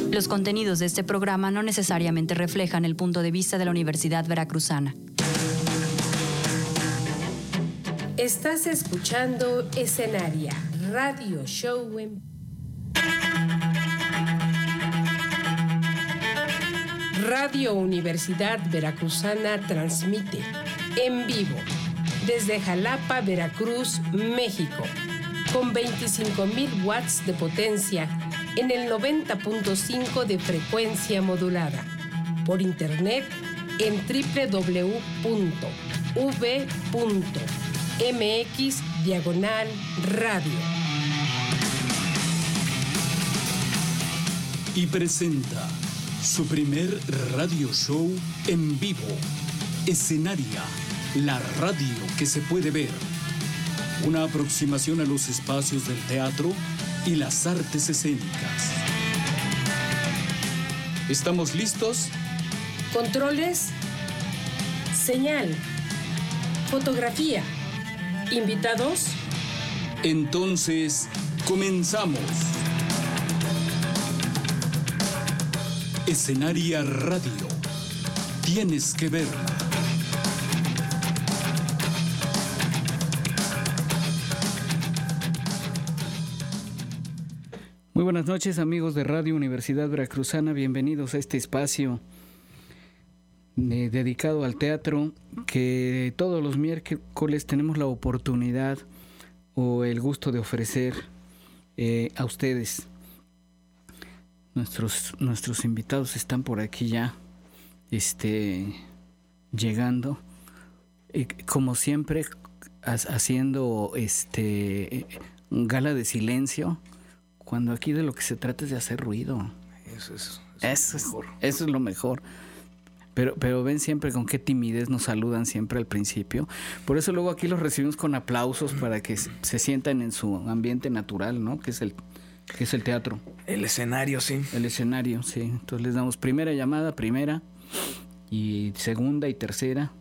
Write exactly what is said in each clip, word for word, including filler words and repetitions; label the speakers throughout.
Speaker 1: Los contenidos de este programa no necesariamente reflejan el punto de vista de la Universidad Veracruzana.
Speaker 2: Estás escuchando Escenaria, radio show en... Radio Universidad Veracruzana transmite en vivo desde Jalapa, Veracruz, México, con veinticinco mil watts de potencia en el noventa punto cinco de frecuencia modulada, por internet en doble u doble u doble u punto v punto m x diagonal radio.
Speaker 3: Y presenta su primer radio show en vivo, Escenaria, la radio que se puede ver. Una aproximación a los espacios del teatro y las artes escénicas. ¿Estamos listos?
Speaker 2: Controles, señal, fotografía, invitados.
Speaker 3: Entonces, comenzamos. Escenaria Radio. Tienes que verla.
Speaker 4: Muy buenas noches, amigos de Radio Universidad Veracruzana. Bienvenidos a este espacio eh, dedicado al teatro, que todos los miércoles tenemos la oportunidad o el gusto de ofrecer eh, a ustedes. Nuestros, nuestros invitados están por aquí ya, este, llegando, y como siempre, haciendo este gala de silencio, cuando aquí de lo que se trata es de hacer ruido.
Speaker 5: Eso es, eso
Speaker 4: eso
Speaker 5: es, mejor.
Speaker 4: Es, eso es lo mejor. Pero, pero ven siempre con qué timidez nos saludan siempre al principio. Por eso luego aquí los recibimos con aplausos para que se sientan en su ambiente natural, ¿no? Que es el que es el teatro.
Speaker 5: El escenario, sí.
Speaker 4: El escenario, sí. Entonces les damos primera llamada, primera, y segunda y tercera.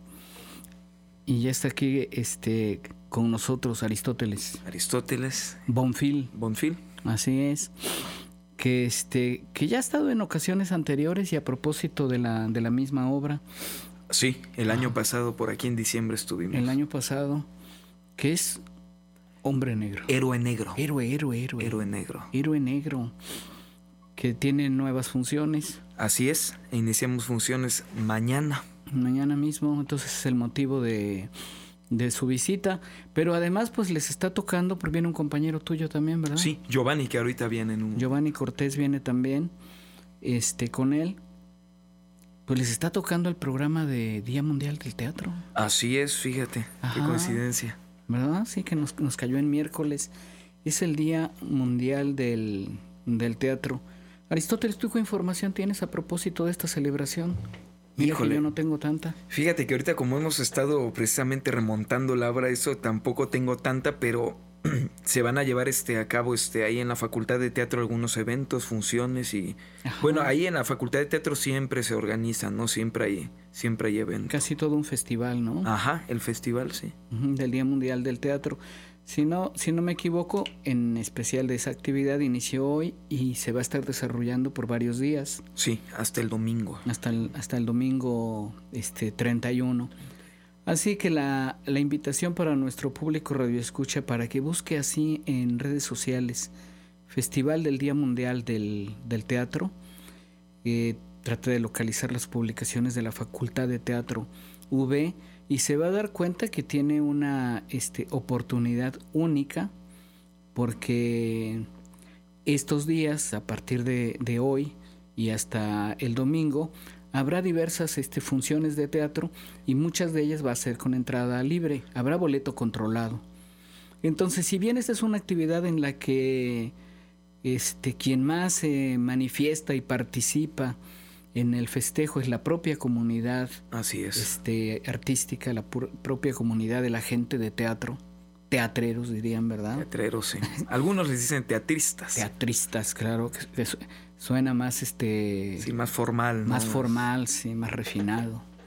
Speaker 4: Y ya está aquí este con nosotros Aristóteles.
Speaker 5: Aristóteles.
Speaker 4: Bonfil.
Speaker 5: Bonfil.
Speaker 4: Así es. Que este, que ya ha estado en ocasiones anteriores y a propósito de la, de la misma obra.
Speaker 5: Sí, el año ah. pasado, por aquí en diciembre estuvimos.
Speaker 4: El año pasado, que es Hombre Negro.
Speaker 5: Héroe Negro.
Speaker 4: Héroe, héroe, héroe.
Speaker 5: Héroe Negro.
Speaker 4: Héroe Negro, que tiene nuevas funciones.
Speaker 5: Así es, iniciamos funciones mañana.
Speaker 4: Mañana mismo, entonces es el motivo de, de su visita. Pero además, pues les está tocando, porque viene un compañero tuyo también, ¿verdad?
Speaker 5: Sí, Giovanni, que ahorita viene en un...
Speaker 4: Giovanni Cortés viene también, este, con él. Pues les está tocando el programa de Día Mundial del Teatro.
Speaker 5: Así es, fíjate, Ajá. qué coincidencia.
Speaker 4: ¿Verdad? Sí, que nos, nos cayó en miércoles. Es el Día Mundial del, del Teatro. Aristóteles, ¿tú qué información tienes a propósito de esta celebración? Mira Híjole. que yo no tengo tanta.
Speaker 5: Fíjate que ahorita como hemos estado precisamente remontando la obra, eso tampoco tengo tanta, pero se van a llevar este a cabo este ahí en la Facultad de Teatro algunos eventos, funciones y Ajá. bueno, ahí en la Facultad de Teatro siempre se organizan, ¿no? Siempre hay siempre hay eventos.
Speaker 4: Casi todo un festival, ¿no?
Speaker 5: Ajá, el festival, sí.
Speaker 4: Uh-huh, del Día Mundial del Teatro. Si no, si no me equivoco, en especial de esa actividad inició hoy y se va a estar desarrollando por varios días.
Speaker 5: Sí, hasta el domingo.
Speaker 4: Hasta el, hasta el domingo este, treinta y uno. Así que la, la invitación para nuestro público radioescucha para que busque así en redes sociales Festival del Día Mundial del, del Teatro. Eh, trate de localizar las publicaciones de la Facultad de Teatro U V y se va a dar cuenta que tiene una este, oportunidad única, porque estos días, a partir de, de hoy y hasta el domingo, habrá diversas este, funciones de teatro y muchas de ellas va a ser con entrada libre, habrá boleto controlado. Entonces, si bien esta es una actividad en la que este, quien más se manifiesta y participa en el festejo es la propia comunidad
Speaker 5: Así es.
Speaker 4: Este, artística, la pur- propia comunidad de la gente de teatro, teatreros dirían, ¿verdad?
Speaker 5: Teatreros, sí. Algunos les dicen teatristas.
Speaker 4: Teatristas, claro, que, que suena más este
Speaker 5: sí, más formal,
Speaker 4: más
Speaker 5: ¿no?
Speaker 4: formal, sí, más refinado.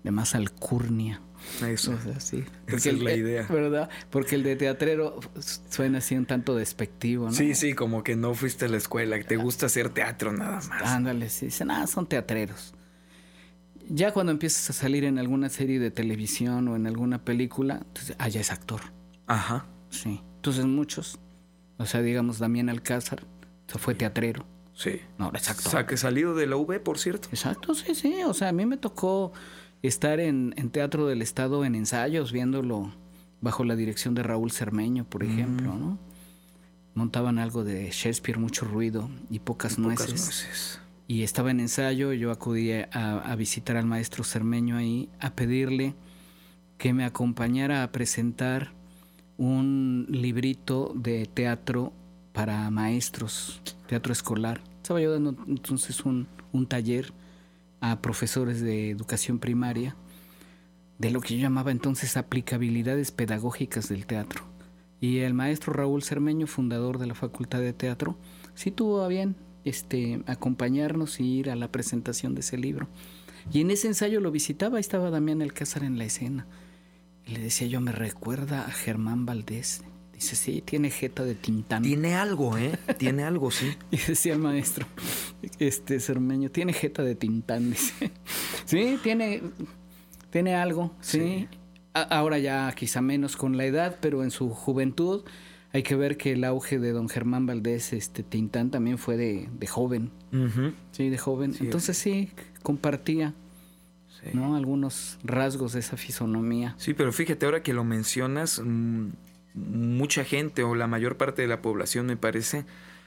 Speaker 4: de más alcurnia.
Speaker 5: Eso.
Speaker 4: O sea, sí.
Speaker 5: Esa es la idea.
Speaker 4: ¿Verdad? Porque el de teatrero suena así un tanto despectivo, ¿no?
Speaker 5: Sí, sí, como que no fuiste a la escuela, que te gusta hacer teatro nada más.
Speaker 4: Ándale, sí. Dicen, ah, son teatreros. Ya cuando empiezas a salir en alguna serie de televisión o en alguna película, entonces, ah, ya es actor.
Speaker 5: Ajá.
Speaker 4: Sí. Entonces muchos, o sea, digamos, Damián Alcázar, o sea, fue teatrero.
Speaker 5: Sí.
Speaker 4: No, ahora es actor.
Speaker 5: O sea, que salido de la U B, por cierto.
Speaker 4: Exacto, sí, sí. O sea, a mí me tocó estar en, en Teatro del Estado en ensayos, viéndolo bajo la dirección de Raúl Cermeño, por ejemplo, mm. ¿no? Montaban algo de Shakespeare, mucho ruido y pocas, y nueces. pocas nueces. Y estaba en ensayo, yo acudí a, a visitar al maestro Cermeño ahí, a pedirle que me acompañara a presentar un librito de teatro para maestros, teatro escolar. Estaba yo dando entonces un, un taller a profesores de educación primaria de lo que yo llamaba entonces aplicabilidades pedagógicas del teatro. Y el maestro Raúl Cermeño, fundador de la Facultad de Teatro, sí tuvo a bien este, acompañarnos y ir a la presentación de ese libro. Y en ese ensayo lo visitaba, ahí estaba Damián Alcázar en la escena. Y le decía yo, me recuerda a Germán Valdés. Dice, sí, tiene jeta de Tintán.
Speaker 5: Tiene algo, ¿eh? Tiene algo, sí.
Speaker 4: Y decía el maestro, este Cermeño, tiene jeta de Tintán, dice. Sí, tiene, tiene algo, sí. sí. A- ahora ya quizá menos con la edad, pero en su juventud hay que ver que el auge de don Germán Valdés, este Tintán, también fue de, de joven. Uh-huh. Sí, de joven. Sí, Entonces sí, compartía. Sí. ¿No? Algunos rasgos de esa fisonomía.
Speaker 5: Sí, pero fíjate, ahora que lo mencionas, mmm, mucha gente o la mayor parte de la población, me parece,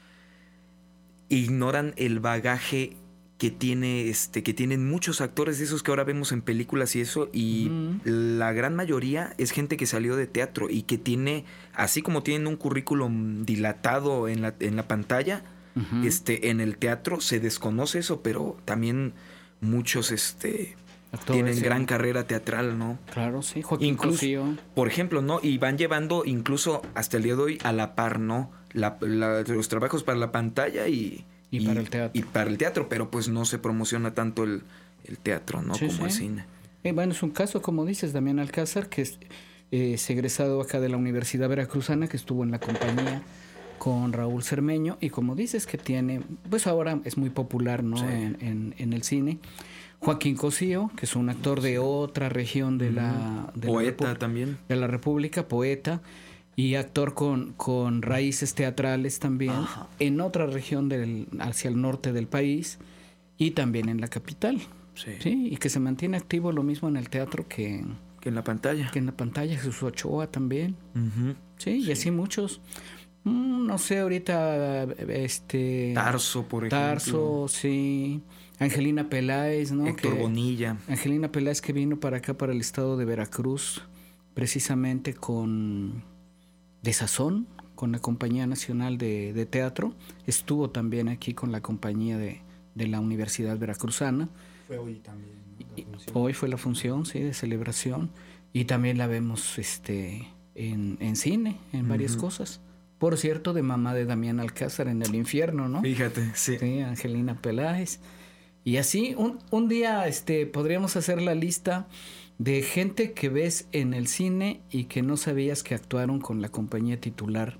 Speaker 5: ignoran el bagaje que tiene este que tienen muchos actores de esos que ahora vemos en películas y eso, y uh-huh. la gran mayoría es gente que salió de teatro y que tiene, así como tienen un currículum dilatado en la, en la pantalla, uh-huh. este, en el teatro se desconoce eso, pero también muchos este Actores, tienen sí. gran carrera teatral, ¿no?
Speaker 4: Claro, sí. Joaquín incluso, Cosío.
Speaker 5: Por ejemplo, ¿no? Y van llevando incluso hasta el día de hoy a la par, ¿no? La, la, los trabajos para la pantalla y,
Speaker 4: y, y para el teatro.
Speaker 5: Y para el teatro, pero pues no se promociona tanto el, el teatro, ¿no? Sí, Como sí. el cine.
Speaker 4: Eh, bueno, es un caso, como dices, Damián Alcázar, que es, eh, es egresado acá de la Universidad Veracruzana, que estuvo en la compañía con Raúl Cermeño, y como dices, que tiene, pues ahora es muy popular, ¿no? Sí. En, en, en el cine. Joaquín Cosío, que es un actor de otra región de la... De
Speaker 5: poeta
Speaker 4: la Repu-
Speaker 5: también.
Speaker 4: De la República, poeta, y actor con, con raíces teatrales también, Ajá. en otra región del, hacia el norte del país, y también en la capital. Sí. ¿Sí? Y que se mantiene activo lo mismo en el teatro que...
Speaker 5: Que en la pantalla.
Speaker 4: Que en la pantalla, Jesús Ochoa también.
Speaker 5: Uh-huh.
Speaker 4: Sí, sí, y así muchos. Mm, no sé, ahorita, este...
Speaker 5: Tarso, por ejemplo.
Speaker 4: Tarso, sí... Angelina Peláez, ¿no?
Speaker 5: Héctor
Speaker 4: que,
Speaker 5: Bonilla.
Speaker 4: Angelina Peláez, que vino para acá, para el estado de Veracruz, precisamente con De Sazón, con la Compañía Nacional de, de Teatro. Estuvo también aquí con la compañía de, de la Universidad Veracruzana.
Speaker 6: Fue hoy también, ¿no?
Speaker 4: Y, hoy fue la función, sí, de celebración. Y también la vemos este, en, en cine, en uh-huh. varias cosas. Por cierto, de mamá de Damián Alcázar en El Infierno, ¿no?
Speaker 5: Fíjate, sí.
Speaker 4: Sí, Angelina Peláez. Y así, un, un día este, podríamos hacer la lista de gente que ves en el cine y que no sabías que actuaron con la compañía titular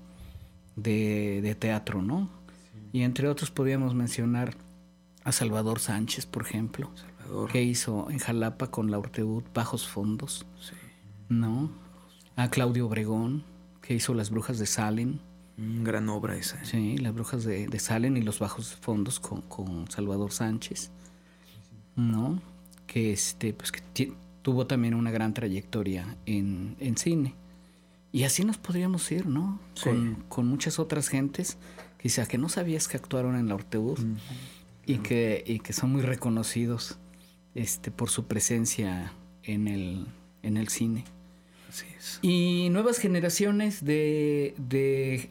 Speaker 4: de, de teatro, ¿no? Sí. Y entre otros podríamos mencionar a Salvador Sánchez, por ejemplo, Salvador. Que hizo en Jalapa con la Orteud Bajos Fondos, sí. ¿no? A Claudio Obregón, que hizo Las Brujas de Salem.
Speaker 5: Mm, gran obra esa. ¿eh?
Speaker 4: Sí, Las Brujas de, de Salem y Los Bajos Fondos con, con Salvador Sánchez, ¿no? Que este, pues que t- tuvo también una gran trayectoria en, en cine. Y así nos podríamos ir, ¿no? Sí. Con, con muchas otras gentes, quizá que no sabías que actuaron en la Orteud uh-huh. y que, y que son muy reconocidos este, por su presencia en el, en el cine.
Speaker 5: Así es.
Speaker 4: Y nuevas generaciones de, de,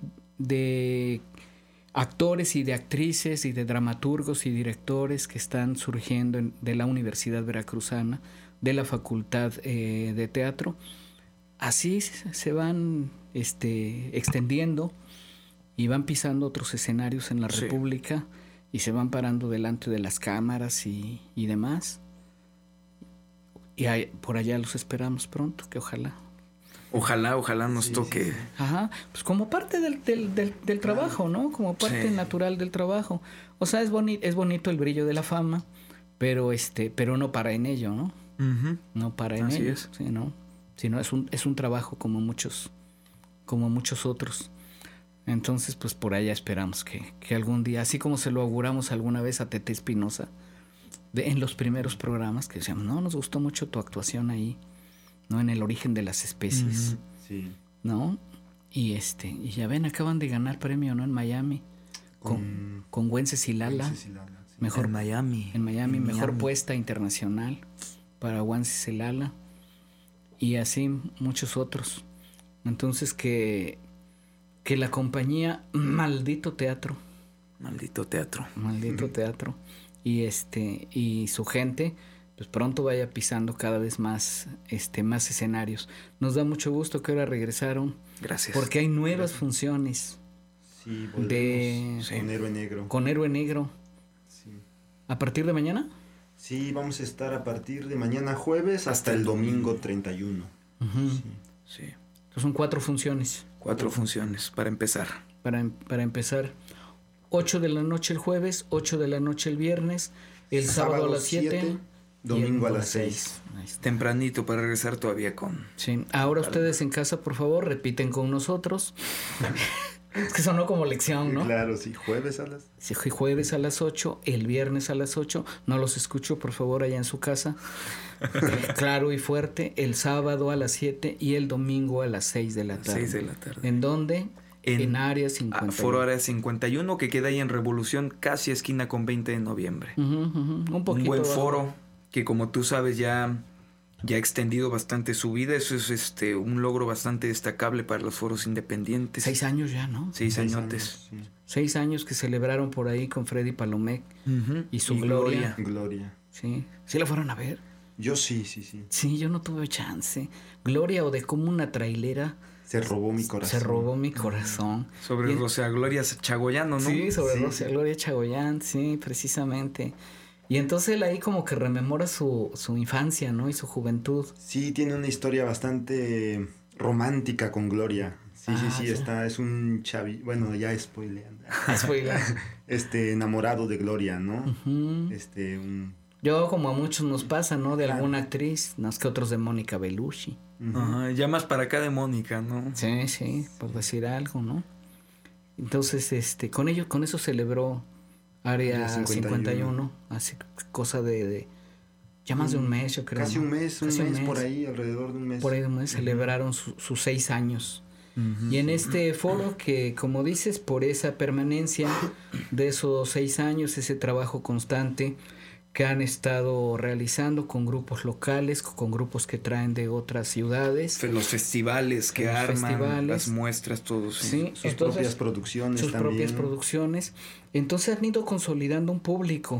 Speaker 4: de actores y de actrices y de dramaturgos y directores que están surgiendo en, de la Universidad Veracruzana, de la Facultad eh, de Teatro. Así se van este, extendiendo y van pisando otros escenarios en la sí. República y se van parando delante de las cámaras y, y demás. y ahí, por allá los esperamos pronto, que ojalá.
Speaker 5: Ojalá, ojalá nos
Speaker 6: Sí,
Speaker 5: toque.
Speaker 6: sí, sí.
Speaker 4: Ajá, pues como parte del, del, del, del trabajo, ¿no? Como parte
Speaker 5: Sí.
Speaker 4: natural del trabajo. O sea, es, boni es bonito el brillo de la fama, pero este, pero no para en ello, ¿no?
Speaker 5: Uh-huh.
Speaker 4: No para en
Speaker 5: Así
Speaker 4: ello,
Speaker 5: es.
Speaker 4: sí, ¿no? Sino es un, es un trabajo como muchos, como muchos otros. Entonces, pues por allá esperamos que, que algún día, así como se lo auguramos alguna vez a Tete Espinosa, de, en los primeros programas, que decíamos, no, nos gustó mucho tu actuación ahí, ¿no? En el origen de las especies,
Speaker 5: Ujú.
Speaker 6: Sí.
Speaker 4: ¿no? Y este, y ya ven, acaban de ganar premio, ¿no? En Miami, con,
Speaker 6: Con-
Speaker 4: con Wences y Lala,
Speaker 6: Wences y Lala, sí.
Speaker 4: mejor
Speaker 5: En Miami.
Speaker 4: en Miami,
Speaker 5: En
Speaker 4: mejor
Speaker 5: Miami.
Speaker 4: puesta internacional para Wences y Lala, y así muchos otros. Entonces que, que la compañía Maldito Teatro,
Speaker 5: Maldito teatro.
Speaker 4: Maldito Teatro, y este, y su gente, pues pronto vaya pisando cada vez más, este, más escenarios. Nos da mucho gusto que ahora regresaron,
Speaker 5: Gracias.
Speaker 4: porque hay nuevas funciones
Speaker 6: Sí,
Speaker 4: de-
Speaker 6: volvemos con Héroe Negro.
Speaker 4: con Héroe Negro.
Speaker 6: Sí.
Speaker 4: ¿A partir de mañana?
Speaker 6: Sí, vamos a estar a partir de mañana jueves hasta el domingo treinta y uno.
Speaker 4: Ujú.
Speaker 6: Sí.
Speaker 5: Sí.
Speaker 4: Entonces son cuatro funciones
Speaker 5: Cuatro funciones para empezar.
Speaker 4: para, em- para empezar. ocho de la noche el jueves, ocho de la noche el viernes, el sábado, a las siete.
Speaker 6: domingo a las seis.
Speaker 4: Ahí está.
Speaker 5: Tempranito para regresar todavía con...
Speaker 4: Sí. Ahora ustedes en casa, por favor, repiten con nosotros. Es que sonó como lección, ¿no?
Speaker 6: Claro, sí, jueves a las...
Speaker 4: Sí, jue- jueves a las ocho, el viernes a las ocho. No los escucho, por favor, allá en su casa. Claro y fuerte. El sábado a las siete y el domingo a las seis de la tarde.
Speaker 5: seis de la tarde.
Speaker 4: ¿En dónde? En,
Speaker 5: En-
Speaker 4: área
Speaker 5: Ah,
Speaker 4: cincuenta.
Speaker 5: Foro Área cincuenta y uno que queda ahí en Revolución, casi esquina con veinte de noviembre.
Speaker 4: Ujú, ujú. Un poquito.
Speaker 5: Un buen
Speaker 4: abajo.
Speaker 5: foro que, como tú sabes, ya, ya ha extendido bastante su vida. Eso es este un logro bastante destacable para los foros independientes.
Speaker 4: Seis años ya, ¿no?
Speaker 5: Seis
Speaker 6: Seis
Speaker 5: añotes.
Speaker 6: años,
Speaker 4: Seis años que celebraron por ahí con Freddy Palomec
Speaker 5: Ujú.
Speaker 4: y su gloria.
Speaker 6: sí. Gloria.
Speaker 4: Sí. ¿Sí la fueron a ver?
Speaker 6: Yo sí, sí, sí.
Speaker 4: Sí, yo no tuve chance. Gloria o de como una trailera
Speaker 6: Se robó mi corazón.
Speaker 4: se robó mi corazón.
Speaker 5: Sobre
Speaker 4: Y-
Speaker 5: Rosa Gloria Chagoyano, ¿no?
Speaker 4: Sí, sobre
Speaker 6: Sí.
Speaker 4: Rosa Gloria Chagoyán, sí, precisamente. Y entonces él ahí como que rememora su, su infancia, ¿no? Y su juventud.
Speaker 6: Sí, tiene una historia bastante romántica con Gloria. Sí,
Speaker 4: Ah,
Speaker 6: sí, sí,
Speaker 4: sí.
Speaker 6: está, es un chavi, bueno, ya spoileando.
Speaker 4: Spoiler.
Speaker 6: Este, enamorado de Gloria, ¿no?
Speaker 4: Ujú.
Speaker 6: Este, un...
Speaker 4: Yo, como a muchos nos pasa, ¿no? De
Speaker 6: Claro.
Speaker 4: alguna actriz, más que otros de Mónica Bellucci.
Speaker 6: Ujú.
Speaker 5: Ajá, ya más para acá de Mónica, ¿no?
Speaker 4: Sí, sí, por decir algo, ¿no? Entonces, este, con ello, con eso celebró Área
Speaker 6: Área cincuenta y uno.
Speaker 4: cincuenta y uno, hace cosa de, de ya más de un mes, yo creo.
Speaker 6: Casi
Speaker 4: ¿no?
Speaker 6: un mes, un
Speaker 4: Casi
Speaker 6: mes, por ahí, alrededor de un mes.
Speaker 4: Por ahí un mes celebraron su- sus seis años.
Speaker 5: Ujú.
Speaker 4: Y en este foro que, como dices, por esa permanencia de esos seis años, ese trabajo constante que han estado realizando con grupos locales, con grupos que traen de otras ciudades.
Speaker 5: Fe- Los festivales que
Speaker 4: Los
Speaker 5: arman,
Speaker 4: festivales.
Speaker 5: las muestras, todo. Sí.
Speaker 4: Sí,
Speaker 6: Sus
Speaker 4: entonces,
Speaker 6: propias producciones
Speaker 4: sus
Speaker 6: también.
Speaker 4: propias producciones. Entonces han ido consolidando un público,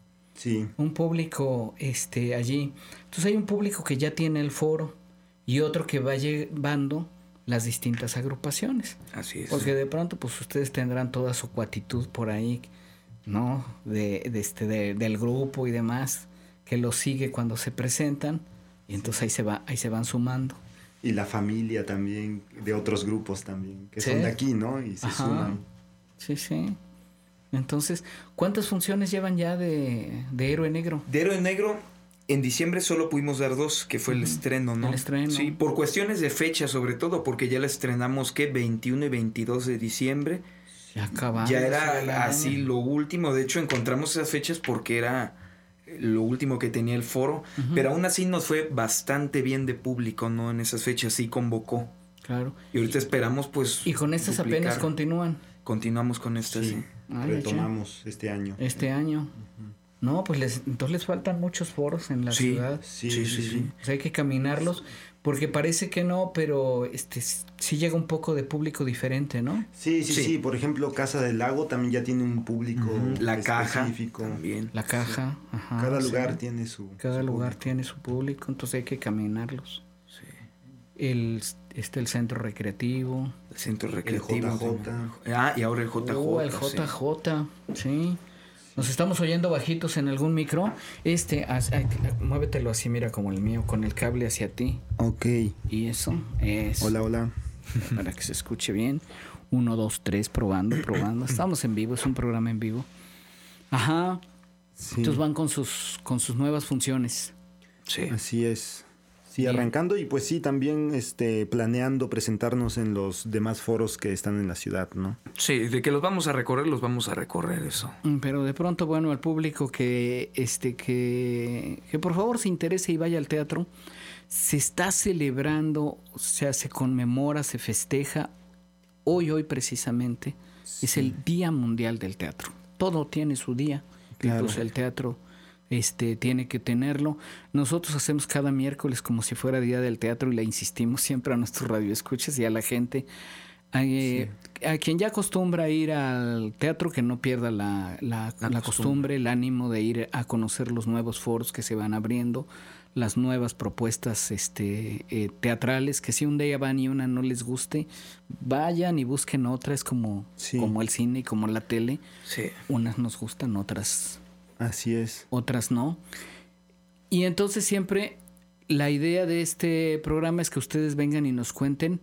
Speaker 6: Sí,
Speaker 4: un público este allí. Entonces hay un público que ya tiene el foro y otro que va llevando las distintas agrupaciones.
Speaker 5: Así es.
Speaker 4: Porque de pronto pues ustedes tendrán toda su cuatitud por ahí, ¿no? De, de este de- del grupo y demás que los sigue cuando se presentan y entonces ahí se va ahí se van sumando.
Speaker 6: y la familia también, de otros grupos también, que
Speaker 4: Sí.
Speaker 6: son de aquí, ¿no? Y se
Speaker 4: Ajá.
Speaker 6: suman.
Speaker 4: Sí, sí. Entonces, ¿cuántas funciones llevan ya de, de Héroe Negro?
Speaker 5: De Héroe Negro, en diciembre solo pudimos dar dos, que fue el
Speaker 4: Ujú.
Speaker 5: estreno, ¿no?
Speaker 4: El estreno.
Speaker 5: Sí, por cuestiones de fecha sobre todo, porque ya la estrenamos, ¿qué? veintiuno y veintidós de diciembre.
Speaker 4: Ya acabamos.
Speaker 5: ya
Speaker 4: el
Speaker 5: era
Speaker 4: año.
Speaker 5: así lo último. De hecho, encontramos esas fechas porque era lo último que tenía el foro.
Speaker 4: Ujú.
Speaker 5: Pero aún así nos fue bastante bien de público, ¿no? En esas fechas sí convocó.
Speaker 4: Claro.
Speaker 5: Y ahorita esperamos, pues.
Speaker 4: Y con estas
Speaker 5: duplicar.
Speaker 4: apenas continúan.
Speaker 5: Continuamos con estas,
Speaker 6: Sí,
Speaker 5: sí.
Speaker 4: Ay,
Speaker 6: retomamos este año.
Speaker 4: Este año. No, pues les, entonces les faltan muchos foros en la
Speaker 5: Sí.
Speaker 4: ciudad.
Speaker 6: Sí,
Speaker 5: Sí,
Speaker 6: sí,
Speaker 5: sí,
Speaker 6: sí.
Speaker 5: sí.
Speaker 4: Pues hay que caminarlos, porque parece que no, pero este sí llega un poco de público diferente, ¿no?
Speaker 6: Sí, sí,
Speaker 5: Sí.
Speaker 6: sí. Por ejemplo, Casa del Lago también ya tiene un público
Speaker 5: Ujú. La caja
Speaker 6: específico.
Speaker 5: también.
Speaker 4: La caja, ajá.
Speaker 6: Cada
Speaker 4: sí.
Speaker 6: lugar tiene su.
Speaker 4: Cada
Speaker 6: su
Speaker 4: lugar
Speaker 6: público.
Speaker 4: tiene su público, entonces hay que caminarlos.
Speaker 5: Sí.
Speaker 4: El este el centro recreativo.
Speaker 5: El centro recreativo.
Speaker 6: J J.
Speaker 5: Ah, y ahora el J J.
Speaker 4: Oh, el
Speaker 5: sí.
Speaker 4: J J, sí. Nos estamos oyendo bajitos en algún micro. Este, haz, haz, muévetelo así, mira, como el mío, con el cable hacia ti.
Speaker 7: Ok.
Speaker 4: Y eso es.
Speaker 7: Hola, hola.
Speaker 4: Para que se escuche bien. Uno, dos, tres, probando, probando. Estamos en vivo, es un programa en vivo. Ajá.
Speaker 7: Sí.
Speaker 4: Entonces van con sus, con sus nuevas funciones.
Speaker 5: Sí.
Speaker 7: Así es. Sí,
Speaker 4: Bien.
Speaker 7: arrancando y pues sí, también este, planeando presentarnos en los demás foros que están en la ciudad, ¿no?
Speaker 5: Sí, de que los vamos a recorrer, los vamos a recorrer, eso.
Speaker 4: Pero de pronto, bueno, al público que, este, que, que por favor se interese y vaya al teatro, se está celebrando, o sea, se conmemora, se festeja, hoy, hoy precisamente, sí. Es el Día Mundial del Teatro. Todo tiene su día,
Speaker 7: Claro.
Speaker 4: incluso el teatro este, tiene que tenerlo. Nosotros hacemos cada miércoles como si fuera Día del Teatro y le insistimos siempre a nuestros radioescuchas y a la gente, a, eh, sí. a quien ya acostumbra ir al teatro, que no pierda la, la, la, la costumbre, el ánimo de ir a conocer los nuevos foros que se van abriendo, las nuevas propuestas este, eh, teatrales, que si un día van y una no les guste, vayan y busquen otra. Es como, sí. como el cine y como la tele.
Speaker 5: Sí.
Speaker 4: Unas nos gustan, otras...
Speaker 7: Así es.
Speaker 4: Otras no. Y entonces siempre la idea de este programa es que ustedes vengan y nos cuenten,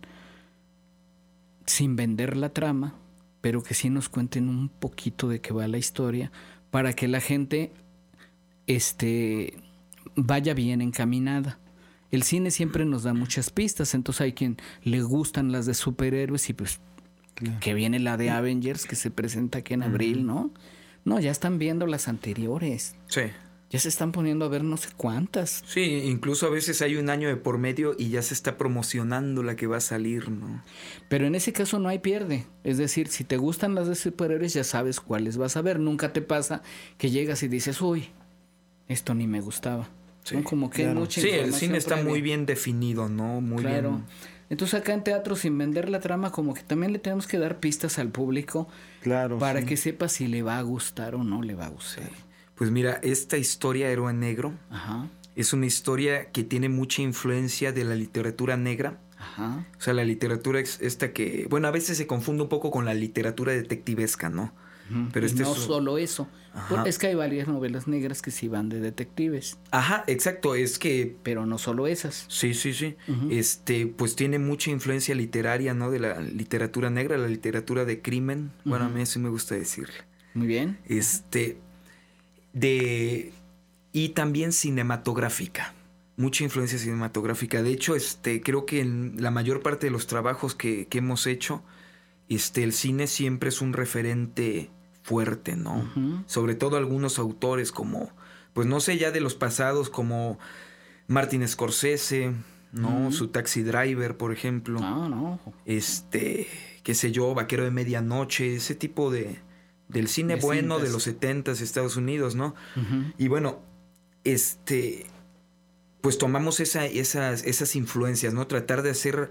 Speaker 4: sin vender la trama, pero que sí nos cuenten un poquito de qué va la historia, para que la gente este, vaya bien encaminada. El cine siempre nos da muchas pistas, entonces hay quien le gustan las de superhéroes y pues claro. que viene la de Avengers, que se presenta aquí en abril, ¿no? No, ya están viendo las anteriores.
Speaker 5: Sí.
Speaker 4: Ya se están poniendo a ver no sé cuántas.
Speaker 5: Sí, incluso a veces hay un año de por medio y ya se está promocionando la que va a salir, ¿no?
Speaker 4: Pero en ese caso no hay pierde. Es decir, si te gustan las de superhéroes ya sabes cuáles vas a ver. Nunca te pasa que llegas y dices, uy, esto ni me gustaba.
Speaker 5: Sí,
Speaker 4: ¿no? Como que
Speaker 5: claro.
Speaker 4: mucha
Speaker 5: Sí,
Speaker 4: información
Speaker 5: el cine está
Speaker 4: previa.
Speaker 5: muy bien definido, ¿no? Muy
Speaker 4: claro.
Speaker 5: bien.
Speaker 4: Entonces acá en teatro, sin vender la trama, como que también le tenemos que dar pistas al público
Speaker 7: claro,
Speaker 4: para
Speaker 7: sí.
Speaker 4: que sepa si le va a gustar o no le va a gustar.
Speaker 5: Sí. Pues mira, esta historia Héroe Negro
Speaker 4: Ajá.
Speaker 5: es una historia que tiene mucha influencia de la literatura negra.
Speaker 4: Ajá.
Speaker 5: O sea, la literatura es esta que... Bueno, a veces se confunde un poco con la literatura detectivesca, ¿no?
Speaker 4: Uh-huh.
Speaker 5: Pero
Speaker 4: y
Speaker 5: este
Speaker 4: no
Speaker 5: es...
Speaker 4: solo eso. Ajá. Es que hay varias novelas negras que sí van de detectives.
Speaker 5: Ajá, exacto. Es que...
Speaker 4: Pero no solo esas.
Speaker 5: Sí, sí, sí.
Speaker 4: Uh-huh.
Speaker 5: Este, pues tiene mucha influencia literaria, ¿no? De la literatura negra, la literatura de crimen. Uh-huh. Bueno, a mí eso me gusta decirle.
Speaker 4: Muy bien.
Speaker 5: Este... De... Y también cinematográfica. Mucha influencia cinematográfica. De hecho, este, creo que en la mayor parte de los trabajos que, que hemos hecho, este, el cine siempre es un referente fuerte, ¿no?
Speaker 4: Uh-huh.
Speaker 5: Sobre todo algunos autores como, pues no sé, ya de los pasados, como Martin Scorsese, ¿no? Uh-huh. Su Taxi Driver, por ejemplo.
Speaker 4: Ah, no.
Speaker 5: Este, qué sé yo, Vaquero de Medianoche, ese tipo de... Del cine de bueno cintas. De los setentas, Estados Unidos, ¿no?
Speaker 4: Uh-huh.
Speaker 5: Y bueno, este... Pues tomamos esa, esas, esas influencias, ¿no? Tratar de hacer...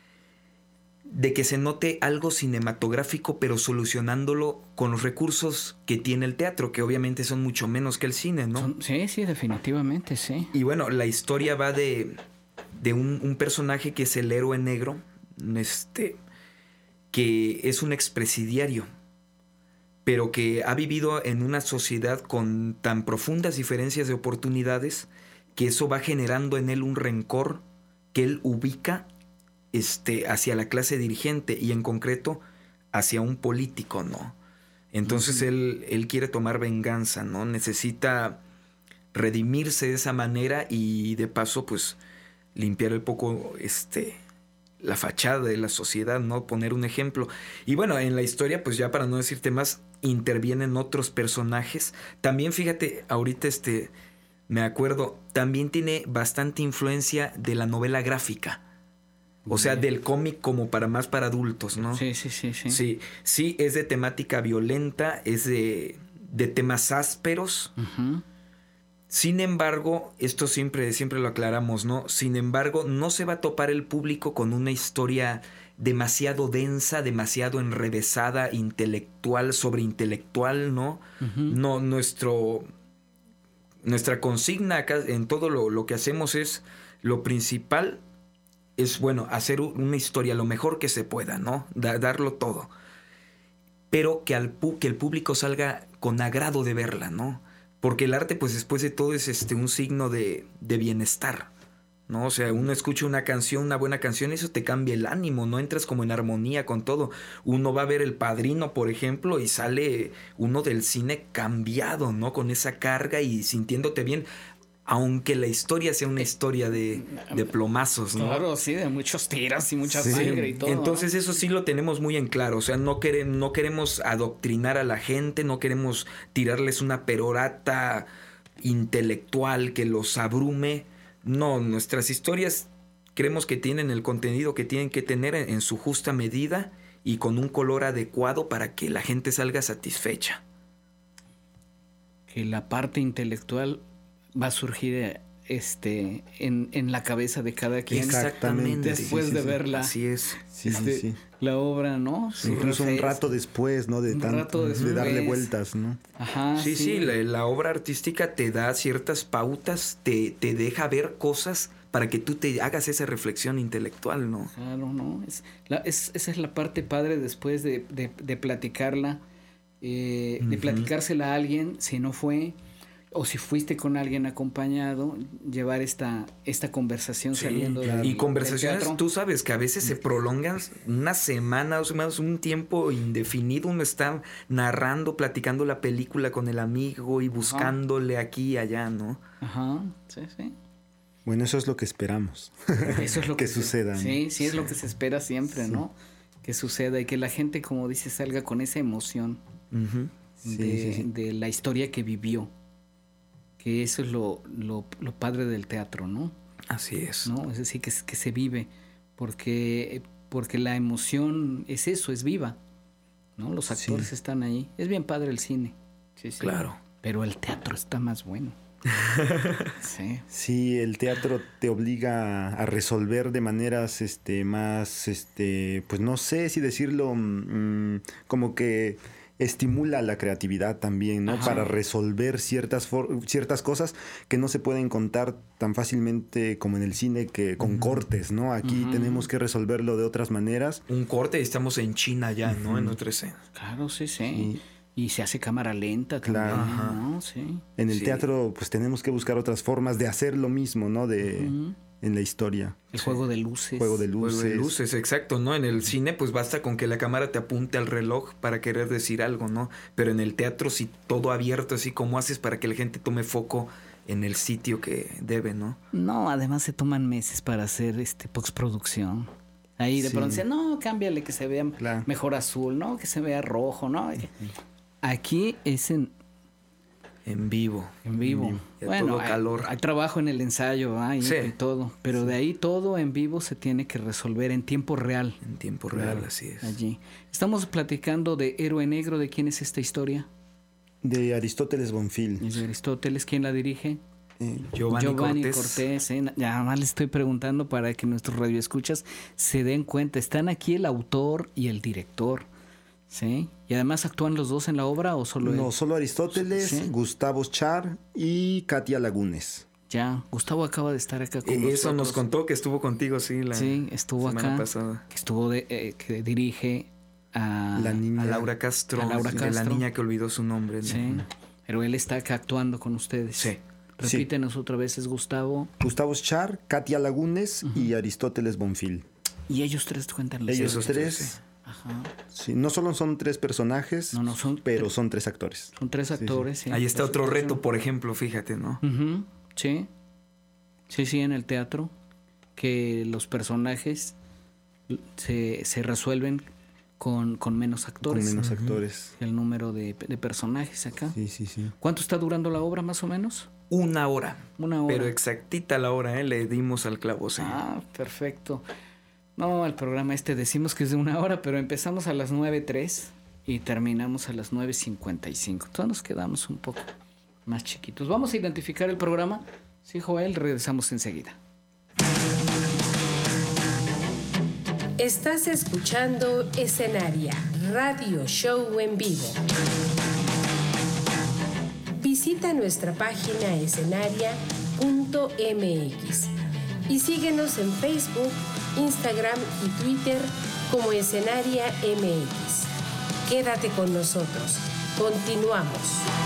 Speaker 5: De que se note algo cinematográfico, pero solucionándolo con los recursos que tiene el teatro, que obviamente son mucho menos que el cine, ¿no?
Speaker 4: Son, sí, sí, definitivamente, sí.
Speaker 5: Y bueno, la historia va de... De un, un personaje que es el héroe negro, este... Que es un expresidiario, pero que ha vivido en una sociedad con tan profundas diferencias de oportunidades que eso va generando en él un rencor que él ubica este, hacia la clase dirigente y en concreto hacia un político, ¿no? Entonces uh-huh. él, él quiere tomar venganza, ¿no? Necesita redimirse de esa manera y de paso pues limpiar un poco este... la fachada de la sociedad, ¿no? Poner un ejemplo. Y bueno, en la historia, pues ya para no decirte más, intervienen otros personajes. También, fíjate, ahorita este, me acuerdo, también tiene bastante influencia de la novela gráfica. O sea, del cómic como para más para adultos, ¿no?
Speaker 4: Sí, sí, sí, sí.
Speaker 5: Sí, sí, es de temática violenta, es de, de temas ásperos.
Speaker 4: Uh-huh.
Speaker 5: Sin embargo, esto siempre, siempre lo aclaramos, ¿no? Sin embargo, no se va a topar el público con una historia demasiado densa, demasiado enrevesada, intelectual, sobreintelectual, ¿no? Uh-huh. No, nuestro, nuestra consigna acá en todo lo, lo que hacemos es, lo principal es, bueno, hacer una historia lo mejor que se pueda, ¿no? Da, darlo todo. Pero que, al, que el público salga con agrado de verla, ¿no? Porque el arte, pues después de todo, es este, un signo de, de bienestar, ¿no? O sea, uno escucha una canción, una buena canción, y eso te cambia el ánimo, ¿no? Entras como en armonía con todo. Uno va a ver El Padrino, por ejemplo, y sale uno del cine cambiado, ¿no? Con esa carga y sintiéndote bien, aunque la historia sea una historia de, de plomazos, ¿no?
Speaker 4: Claro, sí, de muchos tiros y mucha
Speaker 5: Sí.
Speaker 4: sangre y todo.
Speaker 5: Entonces eso sí lo tenemos muy en claro. O sea, no, quere- no queremos adoctrinar a la gente, no queremos tirarles una perorata intelectual que los abrume. No, nuestras historias creemos que tienen el contenido que tienen que tener en, en su justa medida y con un color adecuado para que la gente salga satisfecha.
Speaker 4: Que la parte intelectual va a surgir este en, en la cabeza de cada quien.
Speaker 5: Exactamente.
Speaker 4: Después
Speaker 7: Sí, sí,
Speaker 4: de
Speaker 7: sí.
Speaker 4: verla.
Speaker 5: Así es.
Speaker 7: Sí,
Speaker 4: este,
Speaker 7: sí, sí.
Speaker 4: La obra, ¿no? Su
Speaker 7: Incluso un
Speaker 4: reflejo.
Speaker 7: rato después, ¿no? De,
Speaker 4: Un
Speaker 7: tan-
Speaker 4: rato
Speaker 7: de darle
Speaker 4: después.
Speaker 7: vueltas, ¿no?
Speaker 4: Ajá,
Speaker 5: Sí, sí, la, la obra artística te da ciertas pautas, te, te deja ver cosas para que tú te hagas esa reflexión intelectual, ¿no?
Speaker 4: Claro, ¿no? Es, la, es, esa es la parte padre después de, de, de platicarla, eh, de
Speaker 5: Ujú.
Speaker 4: platicársela a alguien, si no fue, o si fuiste con alguien acompañado, llevar esta, esta conversación
Speaker 5: Sí,
Speaker 4: saliendo
Speaker 5: claro.
Speaker 4: del-
Speaker 5: Y conversaciones,
Speaker 4: del teatro.
Speaker 5: tú sabes que a veces se prolongan una semana, dos semanas, un tiempo indefinido. Uno está narrando, platicando la película con el amigo y buscándole aquí y allá, ¿no?
Speaker 4: Ajá, sí, sí.
Speaker 7: Bueno, eso es lo que esperamos.
Speaker 4: Eso es lo
Speaker 7: Que
Speaker 4: que, se-
Speaker 7: suceda, ¿no?
Speaker 4: Sí, sí, es lo que se espera siempre,
Speaker 7: Sí.
Speaker 4: ¿no? Que suceda y que la gente, como dice, salga con esa emoción
Speaker 5: Ujú.
Speaker 7: Sí,
Speaker 4: de,
Speaker 7: sí, sí.
Speaker 4: de la historia que vivió. Que eso es lo, lo, lo padre del teatro, ¿no?
Speaker 5: Así es.
Speaker 4: ¿No? Es decir, que, s- que se vive, porque, porque la emoción es eso, es viva, ¿no? Los actores
Speaker 7: Sí.
Speaker 4: están ahí. Es bien padre el cine. Sí, sí.
Speaker 5: Claro.
Speaker 4: Pero el teatro está más bueno. Sí.
Speaker 7: Sí, el teatro te obliga a resolver de maneras este, más, este, pues no sé si decirlo, mm, como que estimula la creatividad también, ¿no?
Speaker 4: Ajá.
Speaker 7: Para resolver ciertas, for- ciertas cosas que no se pueden contar tan fácilmente como en el cine, que con cortes, ¿no? Aquí
Speaker 4: Ujú.
Speaker 7: tenemos que resolverlo de otras maneras.
Speaker 5: Un corte y estamos en China ya, ¿no? En otra escena.
Speaker 4: Claro, sí, sí.
Speaker 7: Sí.
Speaker 4: Y se hace cámara lenta también,
Speaker 7: Claro.
Speaker 5: Ajá.
Speaker 4: ¿no? Sí.
Speaker 7: En el
Speaker 5: Sí.
Speaker 7: teatro, pues tenemos que buscar otras formas de hacer lo mismo, ¿no? De,
Speaker 4: Ujú.
Speaker 7: en la historia.
Speaker 4: El juego de luces.
Speaker 7: Juego de luces.
Speaker 5: Juego de luces, exacto, ¿no? En el cine pues basta con que la cámara te apunte al reloj para querer decir algo, ¿no? Pero en el teatro sí todo abierto, así como haces para que la gente tome foco en el sitio que debe, ¿no?
Speaker 4: No, además se toman meses para hacer este postproducción. Ahí de
Speaker 7: Sí.
Speaker 4: pronto dicen, no, cámbiale que se vea
Speaker 7: Claro.
Speaker 4: mejor azul, ¿no? Que se vea rojo, ¿no? Aquí es en,
Speaker 5: En vivo.
Speaker 4: en vivo.
Speaker 5: Y a
Speaker 4: Bueno,
Speaker 5: todo
Speaker 4: hay,
Speaker 5: calor.
Speaker 4: hay trabajo en el ensayo, ¿ah? y,
Speaker 5: Sí.
Speaker 4: y todo. Pero de ahí todo en vivo se tiene que resolver en tiempo real
Speaker 5: En tiempo real, así es.
Speaker 4: allí. Estamos platicando de Héroe Negro. ¿De quién es esta historia?
Speaker 7: De Aristóteles Bonfil.
Speaker 4: Es de Aristóteles. ¿Quién la dirige?
Speaker 7: Eh,
Speaker 5: Giovanni, Cortés.
Speaker 4: Cortés, ¿eh? Ya más le estoy preguntando para que nuestros radioescuchas se den cuenta. Están aquí el autor y el director, ¿sí? Y además actúan los dos en la obra o solo él.
Speaker 7: No, solo Aristóteles,
Speaker 4: Sí.
Speaker 7: Gustavo Char y Katia Lagunes.
Speaker 4: Ya, Gustavo acaba de estar acá con
Speaker 5: Eh,
Speaker 4: nosotros.
Speaker 5: Eso nos contó que estuvo contigo, sí, la
Speaker 4: Sí, estuvo
Speaker 5: semana
Speaker 4: acá.
Speaker 5: pasada.
Speaker 4: Que estuvo de, eh, que dirige a
Speaker 7: La niña.
Speaker 5: A Laura Castro,
Speaker 4: A Laura
Speaker 5: de la
Speaker 4: Castro.
Speaker 5: niña que olvidó su nombre, ¿no?
Speaker 4: Sí, pero él está acá actuando con ustedes.
Speaker 5: Sí.
Speaker 4: Repítenos otra vez, es Gustavo.
Speaker 7: Gustavo Char, Katia Lagunes y Aristóteles Bonfil.
Speaker 4: Y ellos tres cuentan la
Speaker 7: Ellos
Speaker 4: historia.
Speaker 5: esos tres,
Speaker 7: tres,
Speaker 4: Ajá.
Speaker 7: sí, no solo son tres personajes,
Speaker 4: No, no, son
Speaker 7: pero
Speaker 4: tre-
Speaker 7: son tres actores.
Speaker 4: Son tres
Speaker 7: sí.
Speaker 4: actores. sí.
Speaker 5: Ahí está
Speaker 4: Tres
Speaker 5: otro
Speaker 4: actores.
Speaker 5: reto, por ejemplo, fíjate, ¿no?
Speaker 4: Ujú, sí. Sí, sí, en el teatro. Que los personajes se, se resuelven con, con menos actores.
Speaker 7: Con menos actores.
Speaker 4: El número de, de personajes acá.
Speaker 7: Sí, sí, sí.
Speaker 4: ¿Cuánto está durando la obra más o menos?
Speaker 5: Una hora.
Speaker 4: Una hora.
Speaker 5: Pero exactita la hora, ¿eh? Le dimos al clavo, sí.
Speaker 4: Ah, perfecto. No, el programa este decimos que es de una hora, pero empezamos a las nueve tres y terminamos a las nueve cincuenta y cinco. Entonces nos quedamos un poco más chiquitos. Vamos a identificar el programa. Sí, Joel, regresamos enseguida.
Speaker 2: Estás escuchando Escenaria, radio show en vivo. Visita nuestra página escenaria punto m x y síguenos en Facebook, Instagram y Twitter como Escenaria M X. Quédate con nosotros. Continuamos.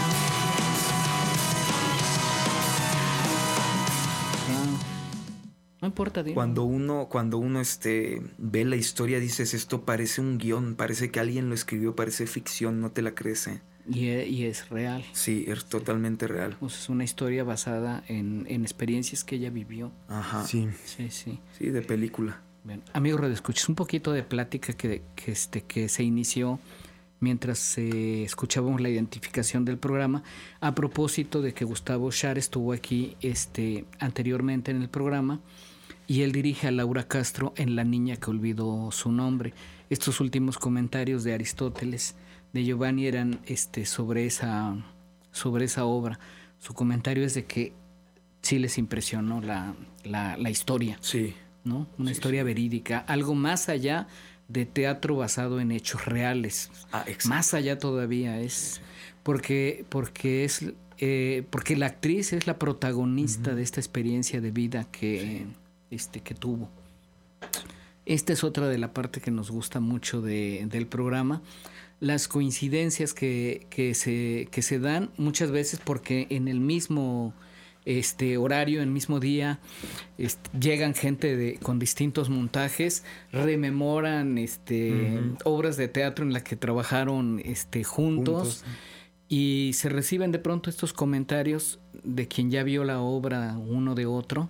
Speaker 4: No importa, dime.
Speaker 5: Cuando uno, cuando uno este, ve la historia, dices, esto parece un guión, parece que alguien lo escribió, parece ficción, no te la crees, ¿eh?
Speaker 4: Y, y es real.
Speaker 5: Sí, es totalmente real.
Speaker 4: O sea, es una historia basada en, en experiencias que ella vivió.
Speaker 5: Ajá.
Speaker 7: Sí.
Speaker 4: Sí, sí.
Speaker 5: Sí, de película.
Speaker 4: Bien. Amigo redescuchas, un poquito de plática que, que, este, que se inició mientras eh, escuchábamos la identificación del programa, a propósito de que Gustavo Schar estuvo aquí este, anteriormente en el programa, y él dirige a Laura Castro en La niña que olvidó su nombre. Estos últimos comentarios de Aristóteles, de Giovanni, eran este, sobre, esa, sobre esa obra. Su comentario es de que sí les impresionó la, la, la historia.
Speaker 5: Sí.
Speaker 4: ¿No? Una
Speaker 5: sí,
Speaker 4: historia
Speaker 5: sí.
Speaker 4: verídica, algo más allá de teatro basado en hechos reales.
Speaker 5: Ah, exacto.
Speaker 4: Más allá todavía es porque, porque es eh, porque la actriz es la protagonista uh-huh. de esta experiencia de vida que, sí. este, que tuvo. Esta es otra de la parte que nos gusta mucho de, del programa. Las coincidencias que, que, se, que se dan muchas veces porque en el mismo este horario, en el mismo día, este, llegan gente de, con distintos montajes, rememoran este, uh-huh. obras de teatro en las que trabajaron este, juntos, juntos, y se reciben de pronto estos comentarios de quien ya vio la obra uno de otro,